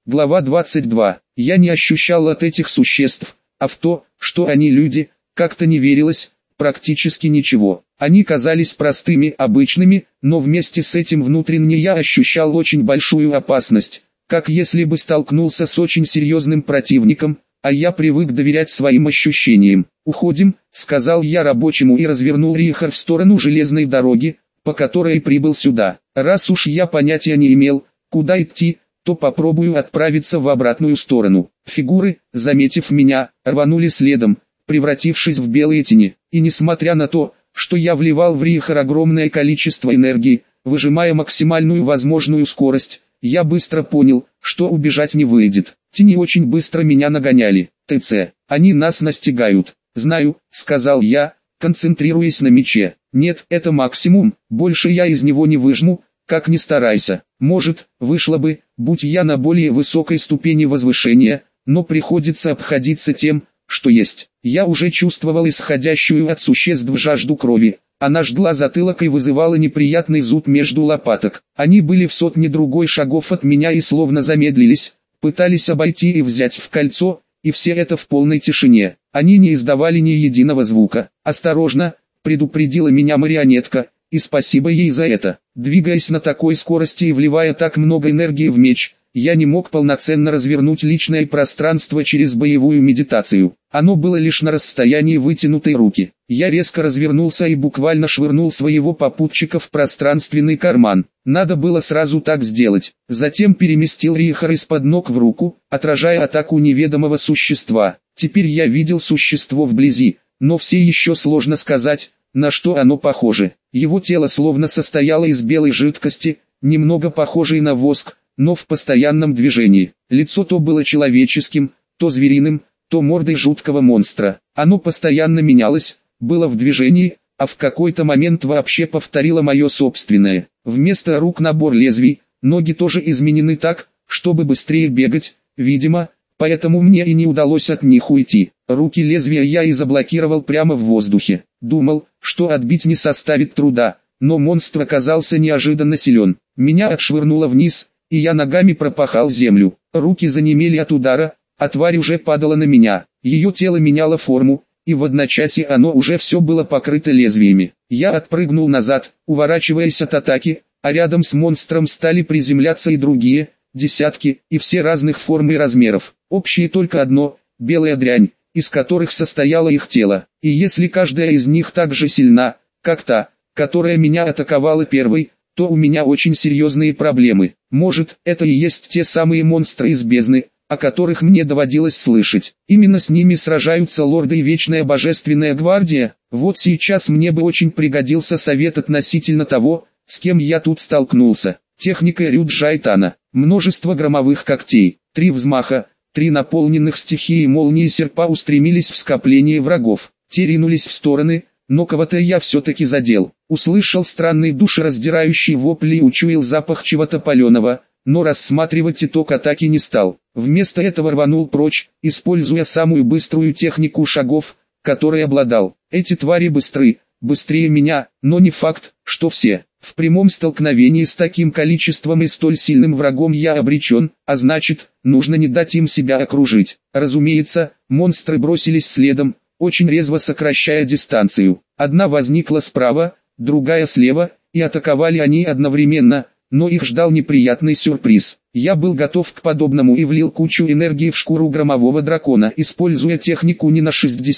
Глава 22. Я не ощущал от этих существ, а в то, что они люди, как-то не верилось, практически ничего. Они казались простыми, обычными, но вместе с этим внутренне я ощущал очень большую опасность, как если бы столкнулся с очень серьезным противником, а я привык доверять своим ощущениям. «Уходим», — сказал я рабочему и развернул Рихар в сторону железной дороги, по которой прибыл сюда. Раз уж я понятия не имел, куда идти, то попробую отправиться в обратную сторону. Фигуры, заметив меня, рванули следом, превратившись в белые тени. И несмотря на то, что я вливал в Рихар огромное количество энергии, выжимая максимальную возможную скорость, я быстро понял, что убежать не выйдет. Тени очень быстро меня нагоняли. ТЦ, они нас настигают. «Знаю», — сказал я, концентрируясь на мече. «Нет, это максимум, больше я из него не выжму, как ни старайся. Может, вышло бы, будь я на более высокой ступени возвышения, но приходится обходиться тем, что есть». Я уже чувствовал исходящую от существ жажду крови. Она жгла затылок и вызывала неприятный зуд между лопаток. Они были в сотне другой шагов от меня и словно замедлились, пытались обойти и взять в кольцо, и все это в полной тишине. Они не издавали ни единого звука. «Осторожно», — предупредила меня марионетка, и спасибо ей за это. Двигаясь на такой скорости и вливая так много энергии в меч, я не мог полноценно развернуть личное пространство через боевую медитацию. Оно было лишь на расстоянии вытянутой руки. Я резко развернулся и буквально швырнул своего попутчика в пространственный карман. Надо было сразу так сделать. Затем переместил Рихар из-под ног в руку, отражая атаку неведомого существа. Теперь я видел существо вблизи, но все еще сложно сказать, на что оно похоже. Его тело словно состояло из белой жидкости, немного похожей на воск, но в постоянном движении. Лицо то было человеческим, то звериным, то мордой жуткого монстра. Оно постоянно менялось, было в движении, а в какой-то момент вообще повторило мое собственное. Вместо рук набор лезвий, ноги тоже изменены так, чтобы быстрее бегать, видимо, поэтому мне и не удалось от них уйти. Руки лезвия я и заблокировал прямо в воздухе. Думал, что отбить не составит труда, но монстр оказался неожиданно силен. Меня отшвырнуло вниз, и я ногами пропахал землю. Руки занемели от удара, а тварь уже падала на меня. Ее тело меняло форму, и в одночасье оно уже все было покрыто лезвиями. Я отпрыгнул назад, уворачиваясь от атаки, а рядом с монстром стали приземляться и другие, десятки, и все разных форм и размеров. Общее только одно – белая дрянь, из которых состояло их тело. И если каждая из них так же сильна, как та, которая меня атаковала первой, то у меня очень серьезные проблемы. Может, это и есть те самые монстры из бездны, о которых мне доводилось слышать. Именно с ними сражаются лорды и Вечная Божественная Гвардия. Вот сейчас мне бы очень пригодился совет относительно того, с кем я тут столкнулся. Техника Рюджайтана. Множество громовых когтей. 3 взмаха, 3 наполненных стихией молнии серпа устремились в скопление врагов. Те ринулись в стороны, но кого-то я все-таки задел. Услышал странный душераздирающий вопль и учуял запах чего-то паленого, но рассматривать итог атаки не стал. Вместо этого рванул прочь, используя самую быструю технику шагов, которой обладал. Эти твари быстры, быстрее меня, но не факт, что все. В прямом столкновении с таким количеством и столь сильным врагом я обречен, а значит, нужно не дать им себя окружить. Разумеется, монстры бросились следом, очень резво сокращая дистанцию. Одна возникла справа, другая слева, и атаковали они одновременно, но их ждал неприятный сюрприз. Я был готов к подобному и влил кучу энергии в шкуру громового дракона, используя технику не на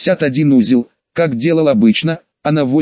61 узел, как делал обычно, а на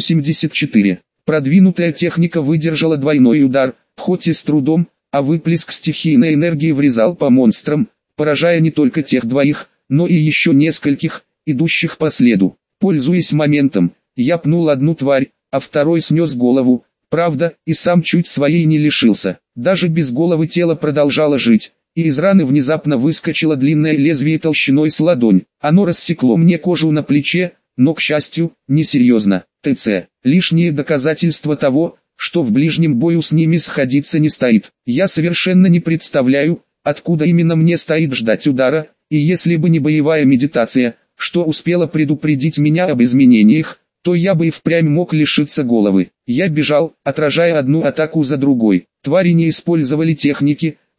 84. Продвинутая техника выдержала двойной удар, хоть и с трудом, а выплеск стихийной энергии врезал по монстрам, поражая не только тех двоих, но и еще нескольких, идущих по следу. Пользуясь моментом, я пнул одну тварь, а второй снес голову. Правда, и сам чуть своей не лишился. Даже без головы тело продолжало жить, и из раны внезапно выскочило длинное лезвие толщиной с ладонь. Оно рассекло мне кожу на плече, но, к счастью, несерьезно. ТЦ. Лишнее доказательство того, что в ближнем бою с ними сходиться не стоит. Я совершенно не представляю, откуда именно мне стоит ждать удара, и если бы не боевая медитация, что успела предупредить меня об изменениях, то я бы и впрямь мог лишиться головы. Я бежал, отражая одну атаку за другой. Твари не использовали техники,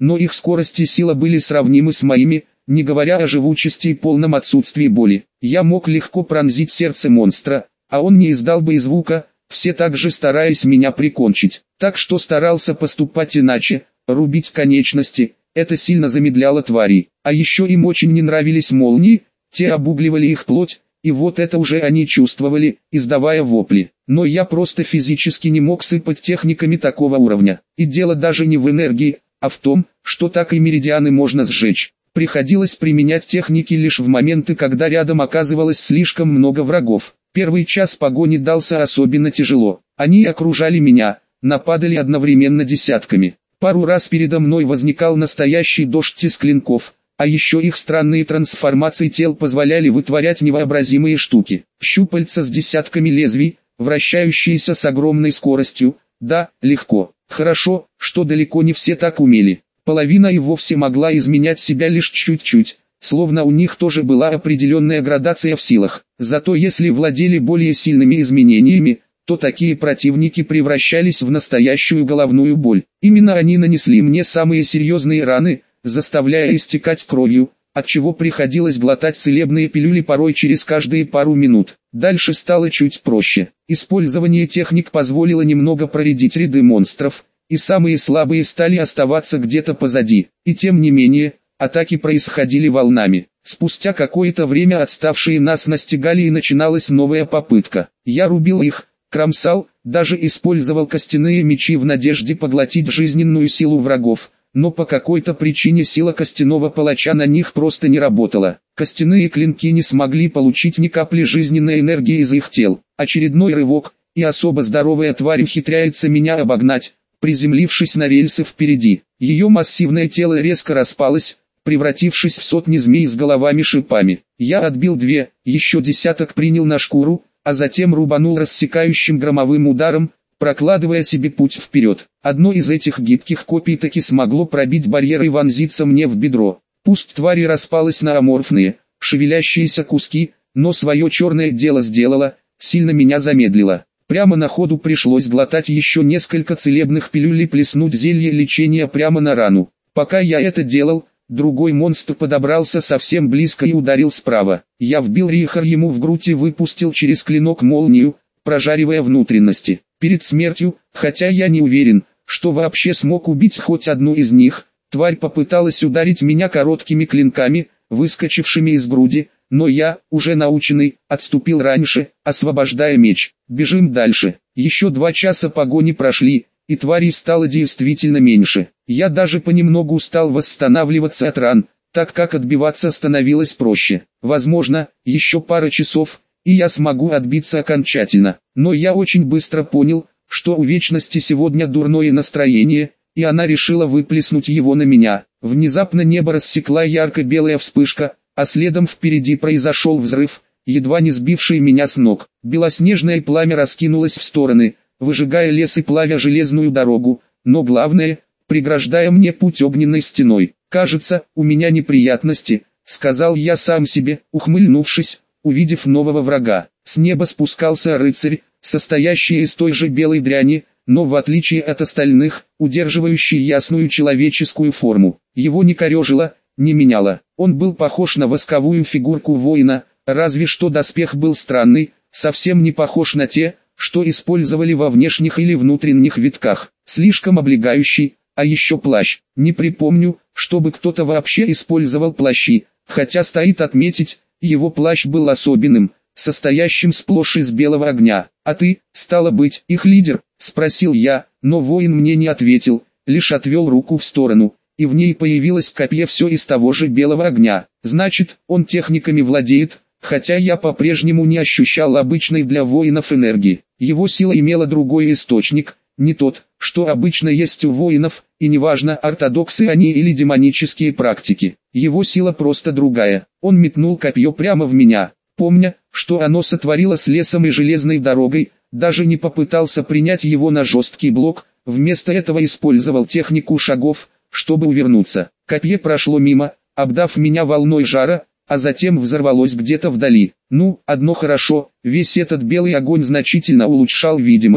но их скорость и сила были сравнимы с моими, не говоря о живучести и полном отсутствии боли. Я мог легко пронзить сердце монстра, а он не издал бы и звука, все так же стараясь меня прикончить. Так что старался поступать иначе, рубить конечности, это сильно замедляло тварей. А еще им очень не нравились молнии, те обугливали их плоть, и вот это уже они чувствовали, издавая вопли. Но я просто физически не мог сыпать техниками такого уровня. И дело даже не в энергии, а в том, что так и меридианы можно сжечь. Приходилось применять техники лишь в моменты, когда рядом оказывалось слишком много врагов. Первый час погони дался особенно тяжело. Они окружали меня, нападали одновременно десятками. Пару раз передо мной возникал настоящий дождь из клинков, а еще их странные трансформации тел позволяли вытворять невообразимые штуки. Щупальца с десятками лезвий, вращающиеся с огромной скоростью, да, легко. Хорошо, что далеко не все так умели. Половина и вовсе могла изменять себя лишь чуть-чуть, словно у них тоже была определенная градация в силах. Зато если владели более сильными изменениями, то такие противники превращались в настоящую головную боль. Именно они нанесли мне самые серьезные раны, заставляя истекать кровью, отчего приходилось глотать целебные пилюли порой через каждые пару минут. Дальше стало чуть проще. Использование техник позволило немного проредить ряды монстров, и самые слабые стали оставаться где-то позади. И тем не менее, атаки происходили волнами. Спустя какое-то время отставшие нас настигали и начиналась новая попытка. Я рубил их, кромсал, даже использовал костяные мечи в надежде поглотить жизненную силу врагов, но по какой-то причине сила костяного палача на них просто не работала. Костяные клинки не смогли получить ни капли жизненной энергии из их тел. Очередной рывок, и особо здоровая тварь ухитряется меня обогнать, приземлившись на рельсы впереди. Ее массивное тело резко распалось, превратившись в сотни змей с головами-шипами. Я отбил две, еще десяток принял на шкуру, а затем рубанул рассекающим громовым ударом, прокладывая себе путь вперед. Одно из этих гибких копий таки смогло пробить барьер и вонзиться мне в бедро. Пусть тварь и распалась на аморфные, шевелящиеся куски, но свое черное дело сделала, сильно меня замедлила. Прямо на ходу пришлось глотать еще несколько целебных пилюль и плеснуть зелье лечения прямо на рану. Пока я это делал, другой монстр подобрался совсем близко и ударил справа. Я вбил рихор ему в грудь и выпустил через клинок молнию, прожаривая внутренности. Перед смертью, хотя я не уверен, что вообще смог убить хоть одну из них, тварь попыталась ударить меня короткими клинками, выскочившими из груди, но я, уже наученный, отступил раньше, освобождая меч. Бежим дальше. Еще 2 часа погони прошли, и тварей стало действительно меньше. Я даже понемногу стал восстанавливаться от ран, так как отбиваться становилось проще. Возможно, еще пара часов, и я смогу отбиться окончательно. Но я очень быстро понял, что у Вечности сегодня дурное настроение, и она решила выплеснуть его на меня. Внезапно небо рассекла ярко-белая вспышка, а следом впереди произошел взрыв, едва не сбивший меня с ног. Белоснежное пламя раскинулось в стороны, выжигая лес и плавя железную дорогу, но главное, преграждая мне путь огненной стеной. «Кажется, у меня неприятности», — сказал я сам себе, ухмыльнувшись, увидев нового врага. С неба спускался рыцарь, состоящий из той же белой дряни, но в отличие от остальных, удерживающий ясную человеческую форму. Его не корежило, не меняло. Он был похож на восковую фигурку воина, разве что доспех был странный, совсем не похож на те, что использовали во внешних или внутренних витках. Слишком облегающий, а еще плащ. Не припомню, чтобы кто-то вообще использовал плащи, хотя стоит отметить, его плащ был особенным, состоящим сплошь из белого огня. «А ты, стало быть, их лидер?» — спросил я, но воин мне не ответил, лишь отвел руку в сторону, и в ней появилось копье все из того же белого огня. Значит, он техниками владеет, хотя я по-прежнему не ощущал обычной для воинов энергии. Его сила имела другой источник, не тот, что обычно есть у воинов, и неважно, ортодоксы они или демонические практики. Его сила просто другая. Он метнул копье прямо в меня. Помня, что оно сотворило с лесом и железной дорогой, даже не попытался принять его на жесткий блок, вместо этого использовал технику шагов, чтобы увернуться. Копье прошло мимо, обдав меня волной жара, а затем взорвалось где-то вдали. Ну, одно хорошо, весь этот белый огонь значительно улучшал видимость,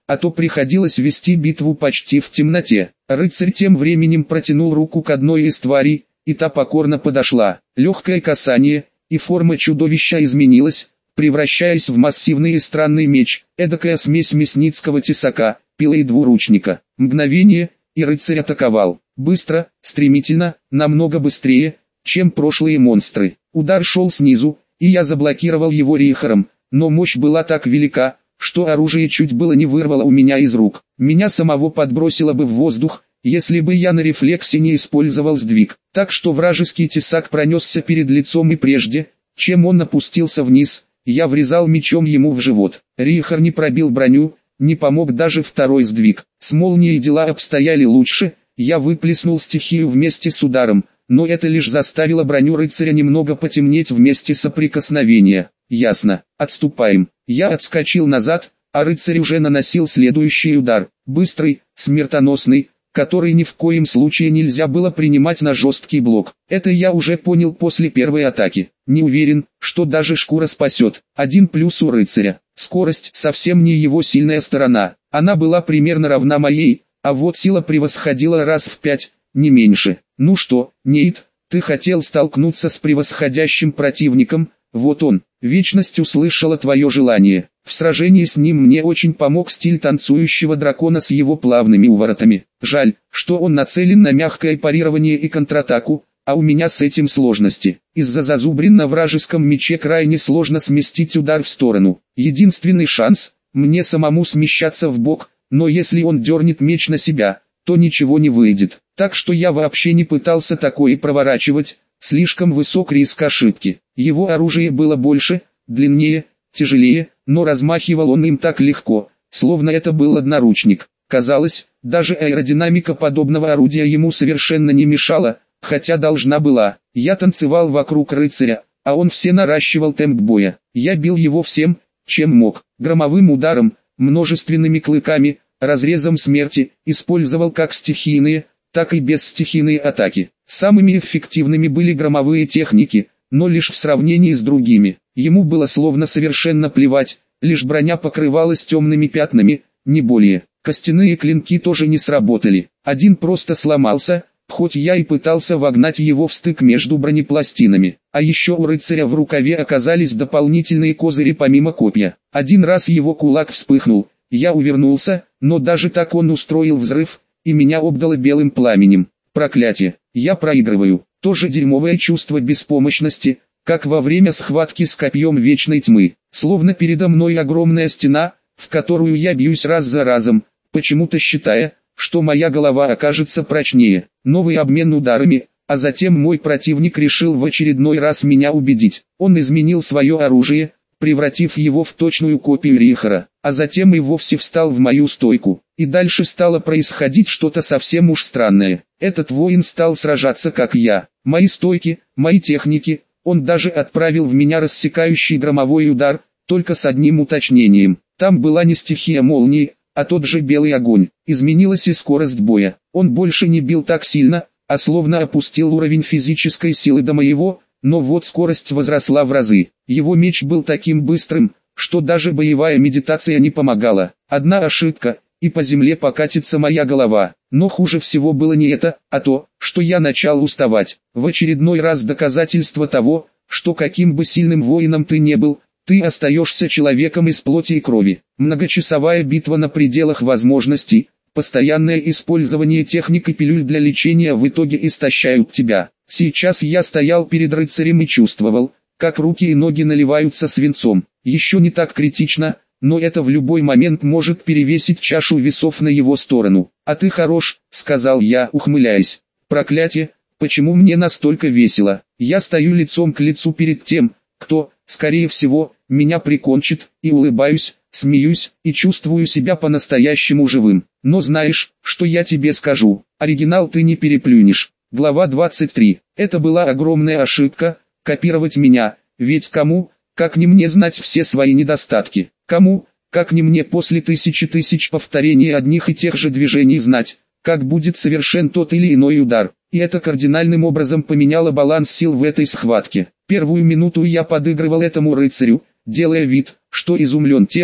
а то приходилось вести битву почти в темноте. Рыцарь тем временем протянул руку к одной из тварей, и та покорно подошла. Легкое касание, и форма чудовища изменилась, превращаясь в массивный и странный меч, эдакая смесь мясницкого тесака, пилы и двуручника. Мгновение, и рыцарь атаковал. Быстро, стремительно, намного быстрее, чем прошлые монстры. Удар шел снизу, и я заблокировал его рихором, но мощь была так велика, что оружие чуть было не вырвало у меня из рук. Меня самого подбросило бы в воздух, если бы я на рефлексе не использовал сдвиг. Так что вражеский тесак пронесся перед лицом, и прежде, чем он опустился вниз, я врезал мечом ему в живот. Рихор не пробил броню, не помог даже второй сдвиг. С молнией дела обстояли лучше, я выплеснул стихию вместе с ударом, но это лишь заставило броню рыцаря немного потемнеть в месте соприкосновения. Ясно, отступаем. Я отскочил назад, а рыцарь уже наносил следующий удар, быстрый, смертоносный, который ни в коем случае нельзя было принимать на жесткий блок. Это я уже понял после первой атаки. Не уверен, что даже шкура спасет. Один плюс у рыцаря. Скорость совсем не его сильная сторона. Она была примерно равна моей, а вот сила превосходила раз в 5, не меньше. Ну что, Нейт, ты хотел столкнуться с превосходящим противником, вот он. Вечность услышала твое желание. В сражении с ним мне очень помог стиль танцующего дракона с его плавными уворотами. Жаль, что он нацелен на мягкое парирование и контратаку, а у меня с этим сложности. Из-за зазубрин на вражеском мече крайне сложно сместить удар в сторону. Единственный шанс – мне самому смещаться в бок, но если он дернет меч на себя, то ничего не выйдет. Так что я вообще не пытался такое проворачивать, слишком высок риск ошибки. Его оружие было больше, длиннее, тяжелее, но размахивал он им так легко, словно это был одноручник. Казалось, даже аэродинамика подобного орудия ему совершенно не мешала, хотя должна была. Я танцевал вокруг рыцаря, а он все наращивал темп боя. Я бил его всем, чем мог. Громовым ударом, множественными клыками, разрезом смерти, использовал как стихийные, так и бесстихийные атаки. Самыми эффективными были громовые техники, но лишь в сравнении с другими. Ему было словно совершенно плевать, лишь броня покрывалась темными пятнами, не более. Костяные клинки тоже не сработали. Один просто сломался, хоть я и пытался вогнать его в стык между бронепластинами. А еще у рыцаря в рукаве оказались дополнительные козыри помимо копья. Один раз его кулак вспыхнул, я увернулся, но даже так он устроил взрыв, и меня обдало белым пламенем. Проклятие, я проигрываю. Тоже дерьмовое чувство беспомощности, как во время схватки с копьем вечной тьмы. Словно передо мной огромная стена, в которую я бьюсь раз за разом, почему-то считая, что моя голова окажется прочнее. Новый обмен ударами, а затем мой противник решил в очередной раз меня убедить. Он изменил свое оружие, превратив его в точную копию Рихора, а затем и вовсе встал в мою стойку. И дальше стало происходить что-то совсем уж странное. Этот воин стал сражаться как я. Мои стойки, мои техники, он даже отправил в меня рассекающий громовой удар, только с одним уточнением. Там была не стихия молнии, а тот же белый огонь. Изменилась и скорость боя. Он больше не бил так сильно, а словно опустил уровень физической силы до моего, но вот скорость возросла в разы. Его меч был таким быстрым, что даже боевая медитация не помогала. Одна ошибка, и по земле покатится моя голова. Но хуже всего было не это, а то, что я начал уставать. В очередной раз доказательство того, что каким бы сильным воином ты не был, ты остаешься человеком из плоти и крови. Многочасовая битва на пределах возможностей, постоянное использование техник и пилюль для лечения в итоге истощают тебя. Сейчас я стоял перед рыцарем и чувствовал, как руки и ноги наливаются свинцом. Еще не так критично, но это в любой момент может перевесить чашу весов на его сторону. «А ты хорош», — сказал я, ухмыляясь. «Проклятие, почему мне настолько весело? Я стою лицом к лицу перед тем, кто, скорее всего, меня прикончит, и улыбаюсь, смеюсь, и чувствую себя по-настоящему живым. Но знаешь, что я тебе скажу, оригинал ты не переплюнешь». Глава 23. Это была огромная ошибка, копировать меня, ведь кому, как не мне знать все свои недостатки, кому, как не мне после тысяч повторений одних и тех же движений знать, как будет совершен тот или иной удар. И это кардинальным образом поменяло баланс сил в этой схватке. Первую минуту я подыгрывал этому рыцарю, делая вид, что изумлен тем,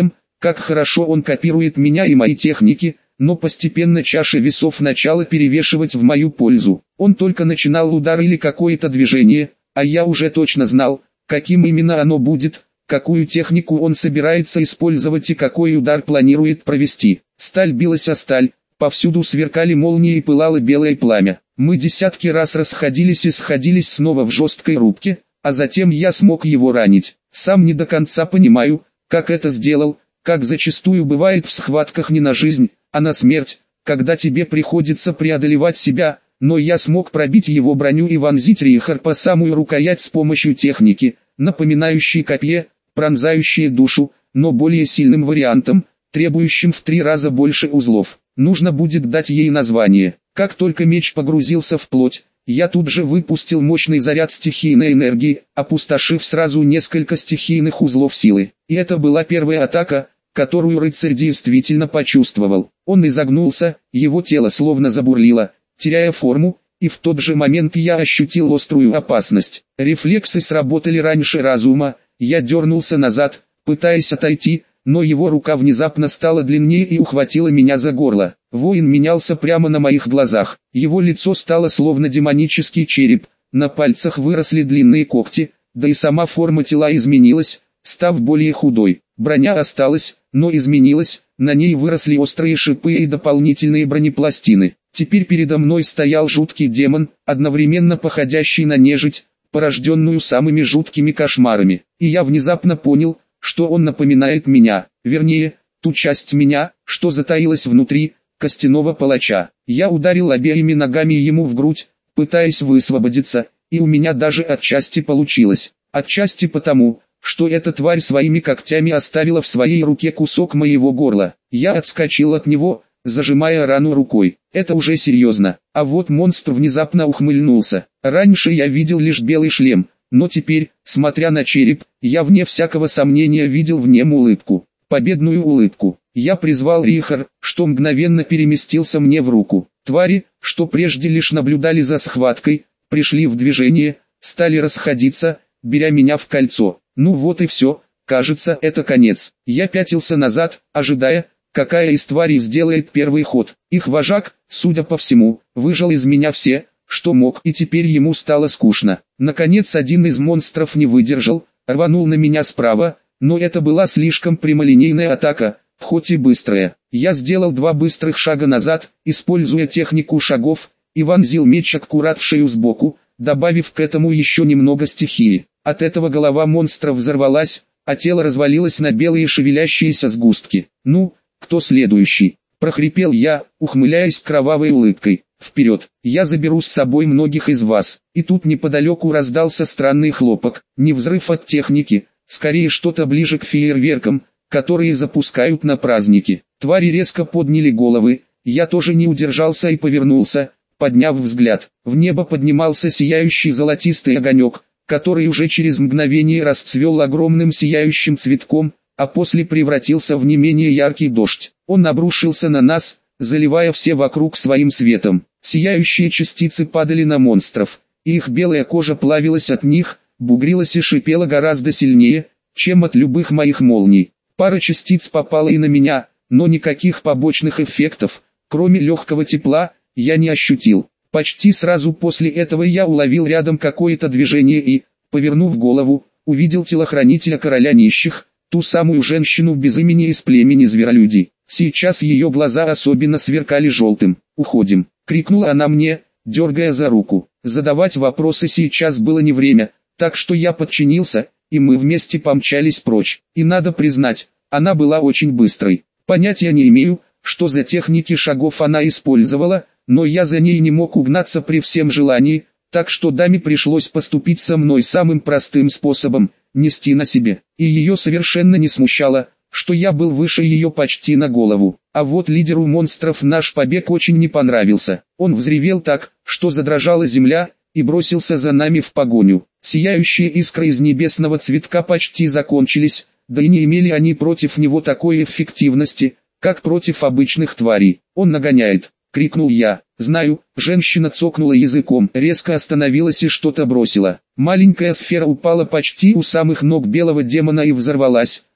как хорошо он копирует меня и мои техники, но постепенно чаша весов начала перевешивать в мою пользу. Он только начинал удар или какое-то движение, а я уже точно знал, каким именно оно будет, какую технику он собирается использовать и какой удар планирует провести. Сталь билась о сталь, повсюду сверкали молнии и пылало белое пламя. Мы десятки раз расходились и сходились снова в жесткой рубке, а затем я смог его ранить. Сам не до конца понимаю, как это сделал, как зачастую бывает в схватках не на жизнь, а на смерть, когда тебе приходится преодолевать себя, но я смог пробить его броню и вонзить рихар по самую рукоять с помощью техники, напоминающей копье, пронзающее душу, но более сильным вариантом, требующим в 3 раза больше узлов. Нужно будет дать ей название. Как только меч погрузился в плоть, я тут же выпустил мощный заряд стихийной энергии, опустошив сразу несколько стихийных узлов силы. И это была первая атака, которую рыцарь действительно почувствовал. Он изогнулся, его тело словно забурлило, теряя форму, и в тот же момент я ощутил острую опасность. Рефлексы сработали раньше разума, я дернулся назад, пытаясь отойти, но его рука внезапно стала длиннее и ухватила меня за горло. Воин менялся прямо на моих глазах, его лицо стало словно демонический череп, на пальцах выросли длинные когти, да и сама форма тела изменилась, став более худой. Броня осталась, но изменилась, на ней выросли острые шипы и дополнительные бронепластины. Теперь передо мной стоял жуткий демон, одновременно походящий на нежить, порожденную самыми жуткими кошмарами. И я внезапно понял, что он напоминает меня, вернее, ту часть меня, что затаилась внутри костяного палача. Я ударил обеими ногами ему в грудь, пытаясь высвободиться, и у меня даже отчасти получилось. Отчасти потому, что эта тварь своими когтями оставила в своей руке кусок моего горла. Я отскочил от него, зажимая рану рукой. Это уже серьезно. А вот монстр внезапно ухмыльнулся. Раньше я видел лишь белый шлем, но теперь, смотря на череп, я вне всякого сомнения видел в нем улыбку. Победную улыбку. Я призвал рихар, что мгновенно переместился мне в руку. Твари, что прежде лишь наблюдали за схваткой, пришли в движение, стали расходиться, беря меня в кольцо. Ну вот и все, кажется, это конец. Я пятился назад, ожидая, какая из тварей сделает первый ход. Их вожак, судя по всему, выжал из меня все, что мог, и теперь ему стало скучно. Наконец один из монстров не выдержал, рванул на меня справа, но это была слишком прямолинейная атака, хоть и быстрая. Я сделал 2 быстрых шага назад, используя технику шагов, и вонзил меч аккурат в шею сбоку, добавив к этому еще немного стихии. От этого голова монстра взорвалась, а тело развалилось на белые шевелящиеся сгустки. «Ну, кто следующий?» – прохрипел я, ухмыляясь кровавой улыбкой. «Вперед, я заберу с собой многих из вас». И тут неподалеку раздался странный хлопок, не взрыв от техники, скорее что-то ближе к фейерверкам, которые запускают на праздники. Твари резко подняли головы, я тоже не удержался и повернулся, подняв взгляд. В небо поднимался сияющий золотистый огонек, который уже через мгновение расцвел огромным сияющим цветком, а после превратился в не менее яркий дождь. Он обрушился на нас, заливая все вокруг своим светом. Сияющие частицы падали на монстров, и их белая кожа плавилась от них, бугрилась и шипела гораздо сильнее, чем от любых моих молний. Пара частиц попала и на меня, но никаких побочных эффектов, кроме легкого тепла, я не ощутил. Почти сразу после этого я уловил рядом какое-то движение и, повернув голову, увидел телохранителя короля нищих, ту самую женщину без имени из племени зверолюдей. Сейчас ее глаза особенно сверкали желтым. «Уходим!» — крикнула она мне, дергая за руку. Задавать вопросы сейчас было не время, так что я подчинился, и мы вместе помчались прочь. И надо признать, она была очень быстрой. Понятия не имею, что за техники шагов она использовала, но я за ней не мог угнаться при всем желании, так что даме пришлось поступить со мной самым простым способом – нести на себе. И ее совершенно не смущало, что я был выше ее почти на голову. А вот лидеру монстров наш побег очень не понравился. Он взревел так, что задрожала земля, и бросился за нами в погоню. Сияющие искры из небесного цветка почти закончились, да и не имели они против него такой эффективности, как против обычных тварей. «Он нагоняет!» — крикнул я. «Знаю». Женщина цокнула языком, резко остановилась и что-то бросила. Маленькая сфера упала почти у самых ног белого демона и взорвалась,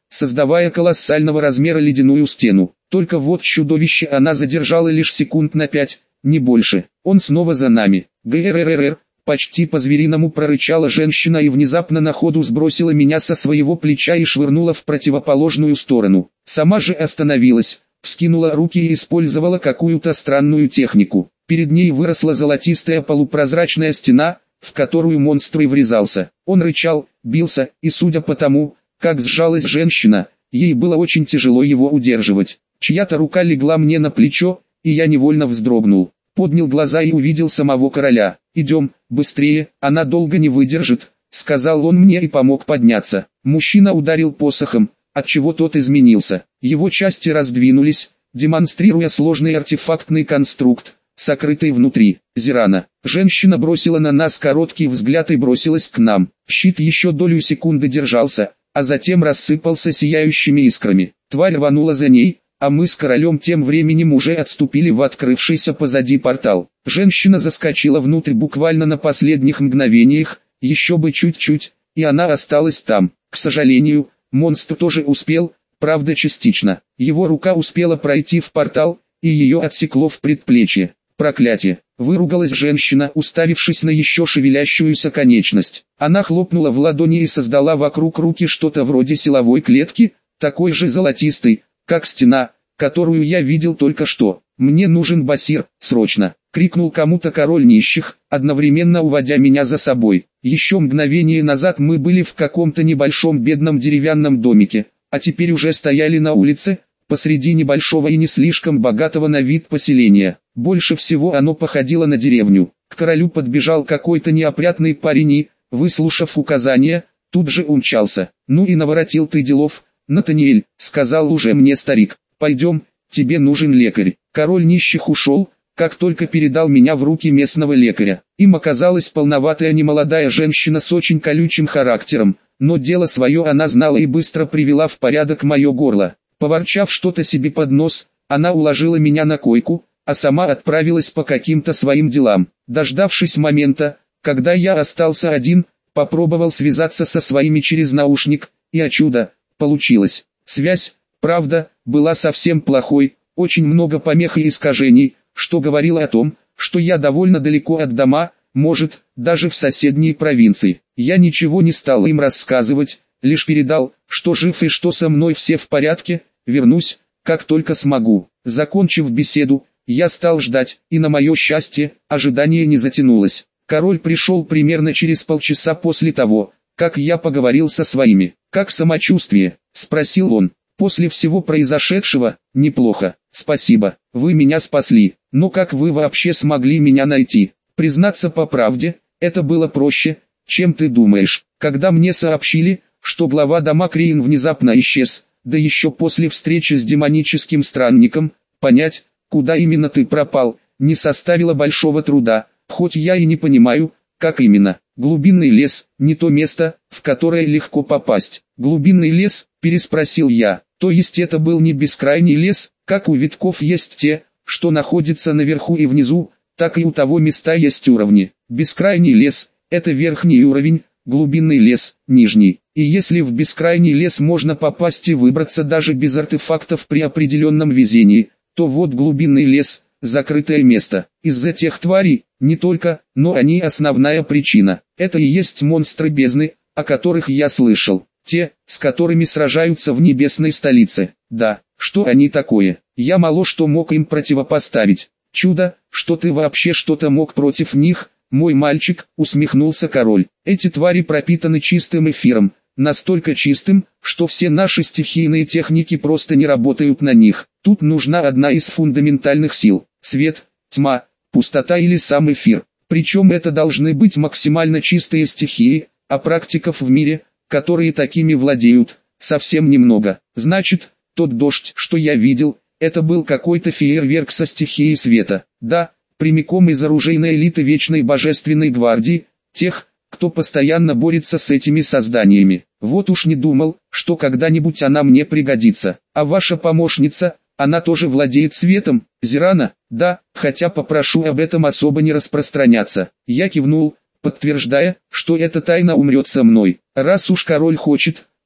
создавая колоссального размера ледяную стену. Только вот чудовище она задержала лишь секунд на 5, не больше. Он снова за нами. ГРРР, почти по-звериному прорычала женщина и внезапно на ходу сбросила меня со своего плеча и швырнула в противоположную сторону. Сама же остановилась, вскинула руки и использовала какую-то странную технику. Перед ней выросла золотистая полупрозрачная стена, в которую монстр и врезался. Он рычал, бился, и судя по тому, как сжалась женщина, ей было очень тяжело его удерживать. Чья-то рука легла мне на плечо, и я невольно вздрогнул. Поднял глаза и увидел самого короля. «Идем, быстрее, она долго не выдержит», — сказал он мне и помог подняться. Мужчина ударил посохом, отчего тот изменился. Его части раздвинулись, демонстрируя сложный артефактный конструкт, сокрытый внутри. Зирана. Женщина бросила на нас короткий взгляд и бросилась к нам. Щит еще долю секунды держался, а затем рассыпался сияющими искрами. Тварь рванула за ней, а мы с королем тем временем уже отступили в открывшийся позади портал. Женщина заскочила внутрь буквально на последних мгновениях, еще бы чуть-чуть, и она осталась там. К сожалению, монстр тоже успел, правда частично. Его рука успела пройти в портал, и ее отсекло в предплечье. Проклятие! Выругалась женщина, уставившись на еще шевелящуюся конечность. Она хлопнула в ладони и создала вокруг руки что-то вроде силовой клетки, такой же золотистой, как стена, которую я видел только что. «Мне нужен басир, срочно!» — крикнул кому-то король нищих, одновременно уводя меня за собой. Еще мгновение назад мы были в каком-то небольшом бедном деревянном домике, а теперь уже стояли на улице, посреди небольшого и не слишком богатого на вид поселения. Больше всего оно походило на деревню. К королю подбежал какой-то неопрятный парень и, выслушав указания, тут же умчался. «Ну и наворотил ты делов, Натаниэль», — сказал уже мне старик. «Пойдем, тебе нужен лекарь». Король нищих ушел, как только передал меня в руки местного лекаря. Им оказалась полноватая немолодая женщина с очень колючим характером, но дело свое она знала и быстро привела в порядок мое горло. Поворчав что-то себе под нос, она уложила меня на койку, а сама отправилась по каким-то своим делам. Дождавшись момента, когда я остался один, попробовал связаться со своими через наушник, и о чудо, получилось. Связь, правда, была совсем плохой, очень много помех и искажений, что говорило о том, что я довольно далеко от дома, может, даже в соседней провинции. Я ничего не стал им рассказывать, лишь передал, что жив и что со мной все в порядке, вернусь, как только смогу. Закончив беседу, я стал ждать, и на мое счастье, ожидание не затянулось. Король пришел примерно через полчаса после того, как я поговорил со своими. «Как самочувствие?» – спросил он. «После всего произошедшего, неплохо, спасибо, вы меня спасли, но как вы вообще смогли меня найти?» Признаться по правде, это было проще, чем ты думаешь. Когда мне сообщили, что глава дома Криен внезапно исчез, да еще после встречи с демоническим странником, понять, куда именно ты пропал, не составило большого труда, хоть я и не понимаю, как именно. Глубинный лес, не то место, в которое легко попасть. Глубинный лес, переспросил я, то есть это был не бескрайний лес, как у витков есть те, что находятся наверху и внизу, так и у того места есть уровни. Бескрайний лес – это верхний уровень, глубинный лес – нижний. И если в бескрайний лес можно попасть и выбраться даже без артефактов при определенном везении, то вот глубинный лес – закрытое место. Из-за тех тварей, не только, но они основная причина. Это и есть монстры бездны, о которых я слышал. Те, с которыми сражаются в небесной столице. Да, что они такое? Я мало что мог им противопоставить. Чудо, что ты вообще что-то мог против них, мой мальчик, усмехнулся король. Эти твари пропитаны чистым эфиром, настолько чистым, что все наши стихийные техники просто не работают на них. Тут нужна одна из фундаментальных сил – свет, тьма, пустота или сам эфир. Причем это должны быть максимально чистые стихии, а практиков в мире, которые такими владеют, совсем немного. Значит, тот дождь, что я видел, это был какой-то фейерверк со стихией света. Да, прямиком из оружейной элиты Вечной Божественной Гвардии, тех, кто постоянно борется с этими созданиями. Вот уж не думал, что когда-нибудь она мне пригодится. А ваша помощница, она тоже владеет светом, Зирана? Да, хотя попрошу об этом особо не распространяться. Я кивнул, подтверждая, что эта тайна умрет со мной. Раз уж король хочет,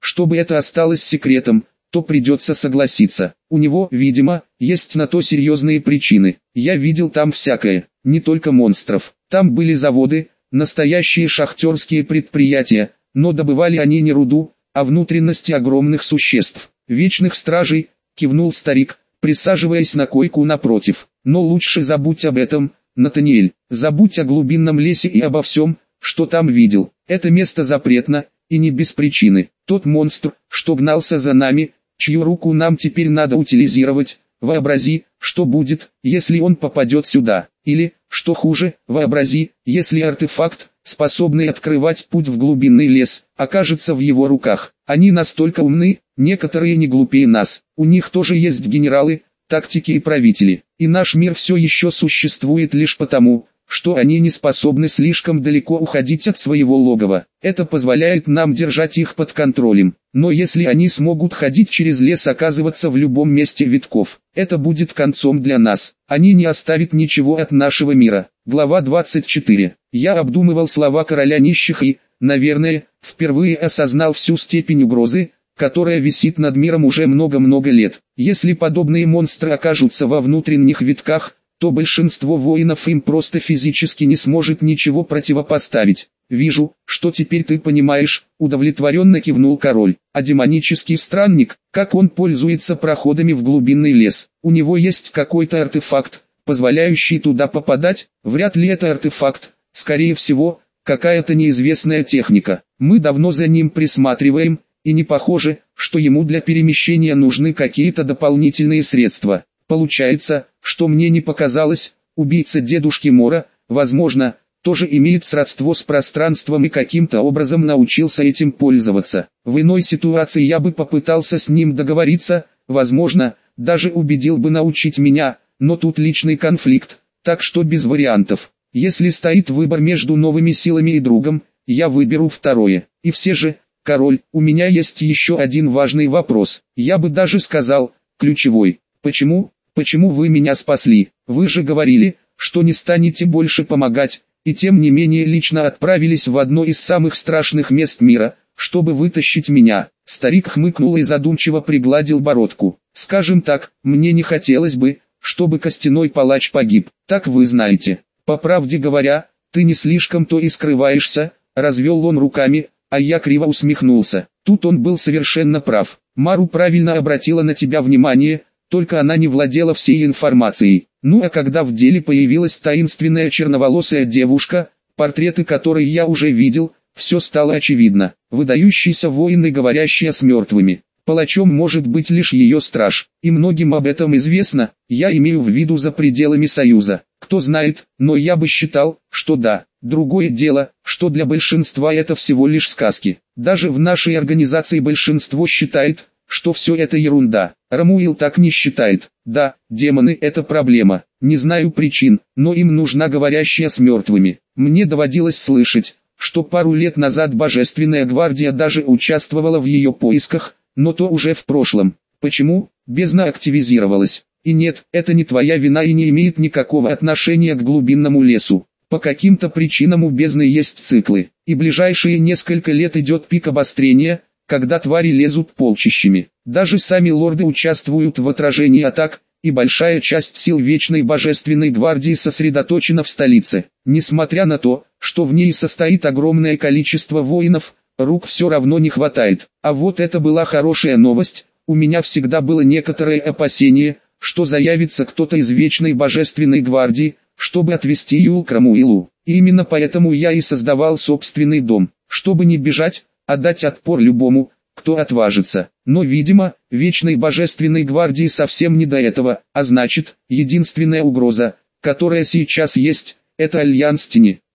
чтобы это осталось секретом, то придется согласиться. У него, видимо, есть на то серьезные причины. Я видел там всякое, не только монстров. Там были заводы, настоящие шахтерские предприятия, но добывали они не руду, а внутренности огромных существ. Вечных стражей, кивнул старик, присаживаясь на койку напротив. Но лучше забудь об этом, Натаниэль. Забудь о глубинном лесе и обо всем, что там видел. Это место запретно, и не без причины. Тот монстр, что гнался за нами, чью руку нам теперь надо утилизировать, вообрази, что будет, если он попадет сюда. Или, что хуже, вообрази, если артефакт, способный открывать путь в глубинный лес, окажется в его руках. Они настолько умны, некоторые не глупее нас. У них тоже есть генералы, тактики и правители. И наш мир все еще существует лишь потому, что они не способны слишком далеко уходить от своего логова. Это позволяет нам держать их под контролем. Но если они смогут ходить через лес, оказываться в любом месте витков, это будет концом для нас. Они не оставят ничего от нашего мира. Глава 24. Я обдумывал слова короля нищих и, наверное, впервые осознал всю степень угрозы, которая висит над миром уже много-много лет. Если подобные монстры окажутся во внутренних витках, то большинство воинов им просто физически не сможет ничего противопоставить. «Вижу, что теперь ты понимаешь», — удовлетворенно кивнул король. «А демонический странник, как он пользуется проходами в глубинный лес? У него есть какой-то артефакт, позволяющий туда попадать? Вряд ли это артефакт, скорее всего, какая-то неизвестная техника. Мы давно за ним присматриваем, и не похоже, что ему для перемещения нужны какие-то дополнительные средства. Получается, что мне не показалось, убийца дедушки Мора, возможно, тоже имеет сродство с пространством и каким-то образом научился этим пользоваться. В иной ситуации я бы попытался с ним договориться, возможно, даже убедил бы научить меня, но тут личный конфликт, так что без вариантов. Если стоит выбор между новыми силами и другом, я выберу второе. И все же, король, у меня есть еще один важный вопрос, я бы даже сказал, ключевой. Почему вы меня спасли? Вы же говорили, что не станете больше помогать, и тем не менее лично отправились в одно из самых страшных мест мира, чтобы вытащить меня. Старик хмыкнул и задумчиво пригладил бородку. Скажем так, мне не хотелось бы, чтобы костяной палач погиб. Так вы знаете. По правде говоря, ты не слишком-то и скрываешься, развел он руками, а я криво усмехнулся. Тут он был совершенно прав. Мару правильно обратила на тебя внимание, только она не владела всей информацией. Ну а когда в деле появилась таинственная черноволосая девушка, портреты которой я уже видел, все стало очевидно. Выдающийся воин и говорящая с мертвыми. Палачом может быть лишь ее страж, и многим об этом известно, я имею в виду за пределами Союза. Кто знает, но я бы считал, что да. Другое дело, что для большинства это всего лишь сказки. Даже в нашей организации большинство считает, что все это ерунда. Рамуил так не считает. Да, демоны – это проблема. Не знаю причин, но им нужна говорящая с мертвыми. Мне доводилось слышать, что пару лет назад Божественная гвардия даже участвовала в ее поисках, но то уже в прошлом. Почему? Бездна активизировалась. И нет, это не твоя вина и не имеет никакого отношения к глубинному лесу. По каким-то причинам у бездны есть циклы, и ближайшие несколько лет идет пик обострения, когда твари лезут полчищами. Даже сами лорды участвуют в отражении атак, и большая часть сил Вечной Божественной Гвардии сосредоточена в столице. Несмотря на то, что в ней состоит огромное количество воинов, рук все равно не хватает. А вот это была хорошая новость, у меня всегда было некоторое опасение, что заявится кто-то из Вечной Божественной Гвардии, чтобы отвести Юл к Рамуилу. И именно поэтому я и создавал собственный дом, чтобы не бежать, а дать отпор любому, кто отважится. Но, видимо, Вечной Божественной Гвардии совсем не до этого, а значит, единственная угроза, которая сейчас есть, это Альянс Тени.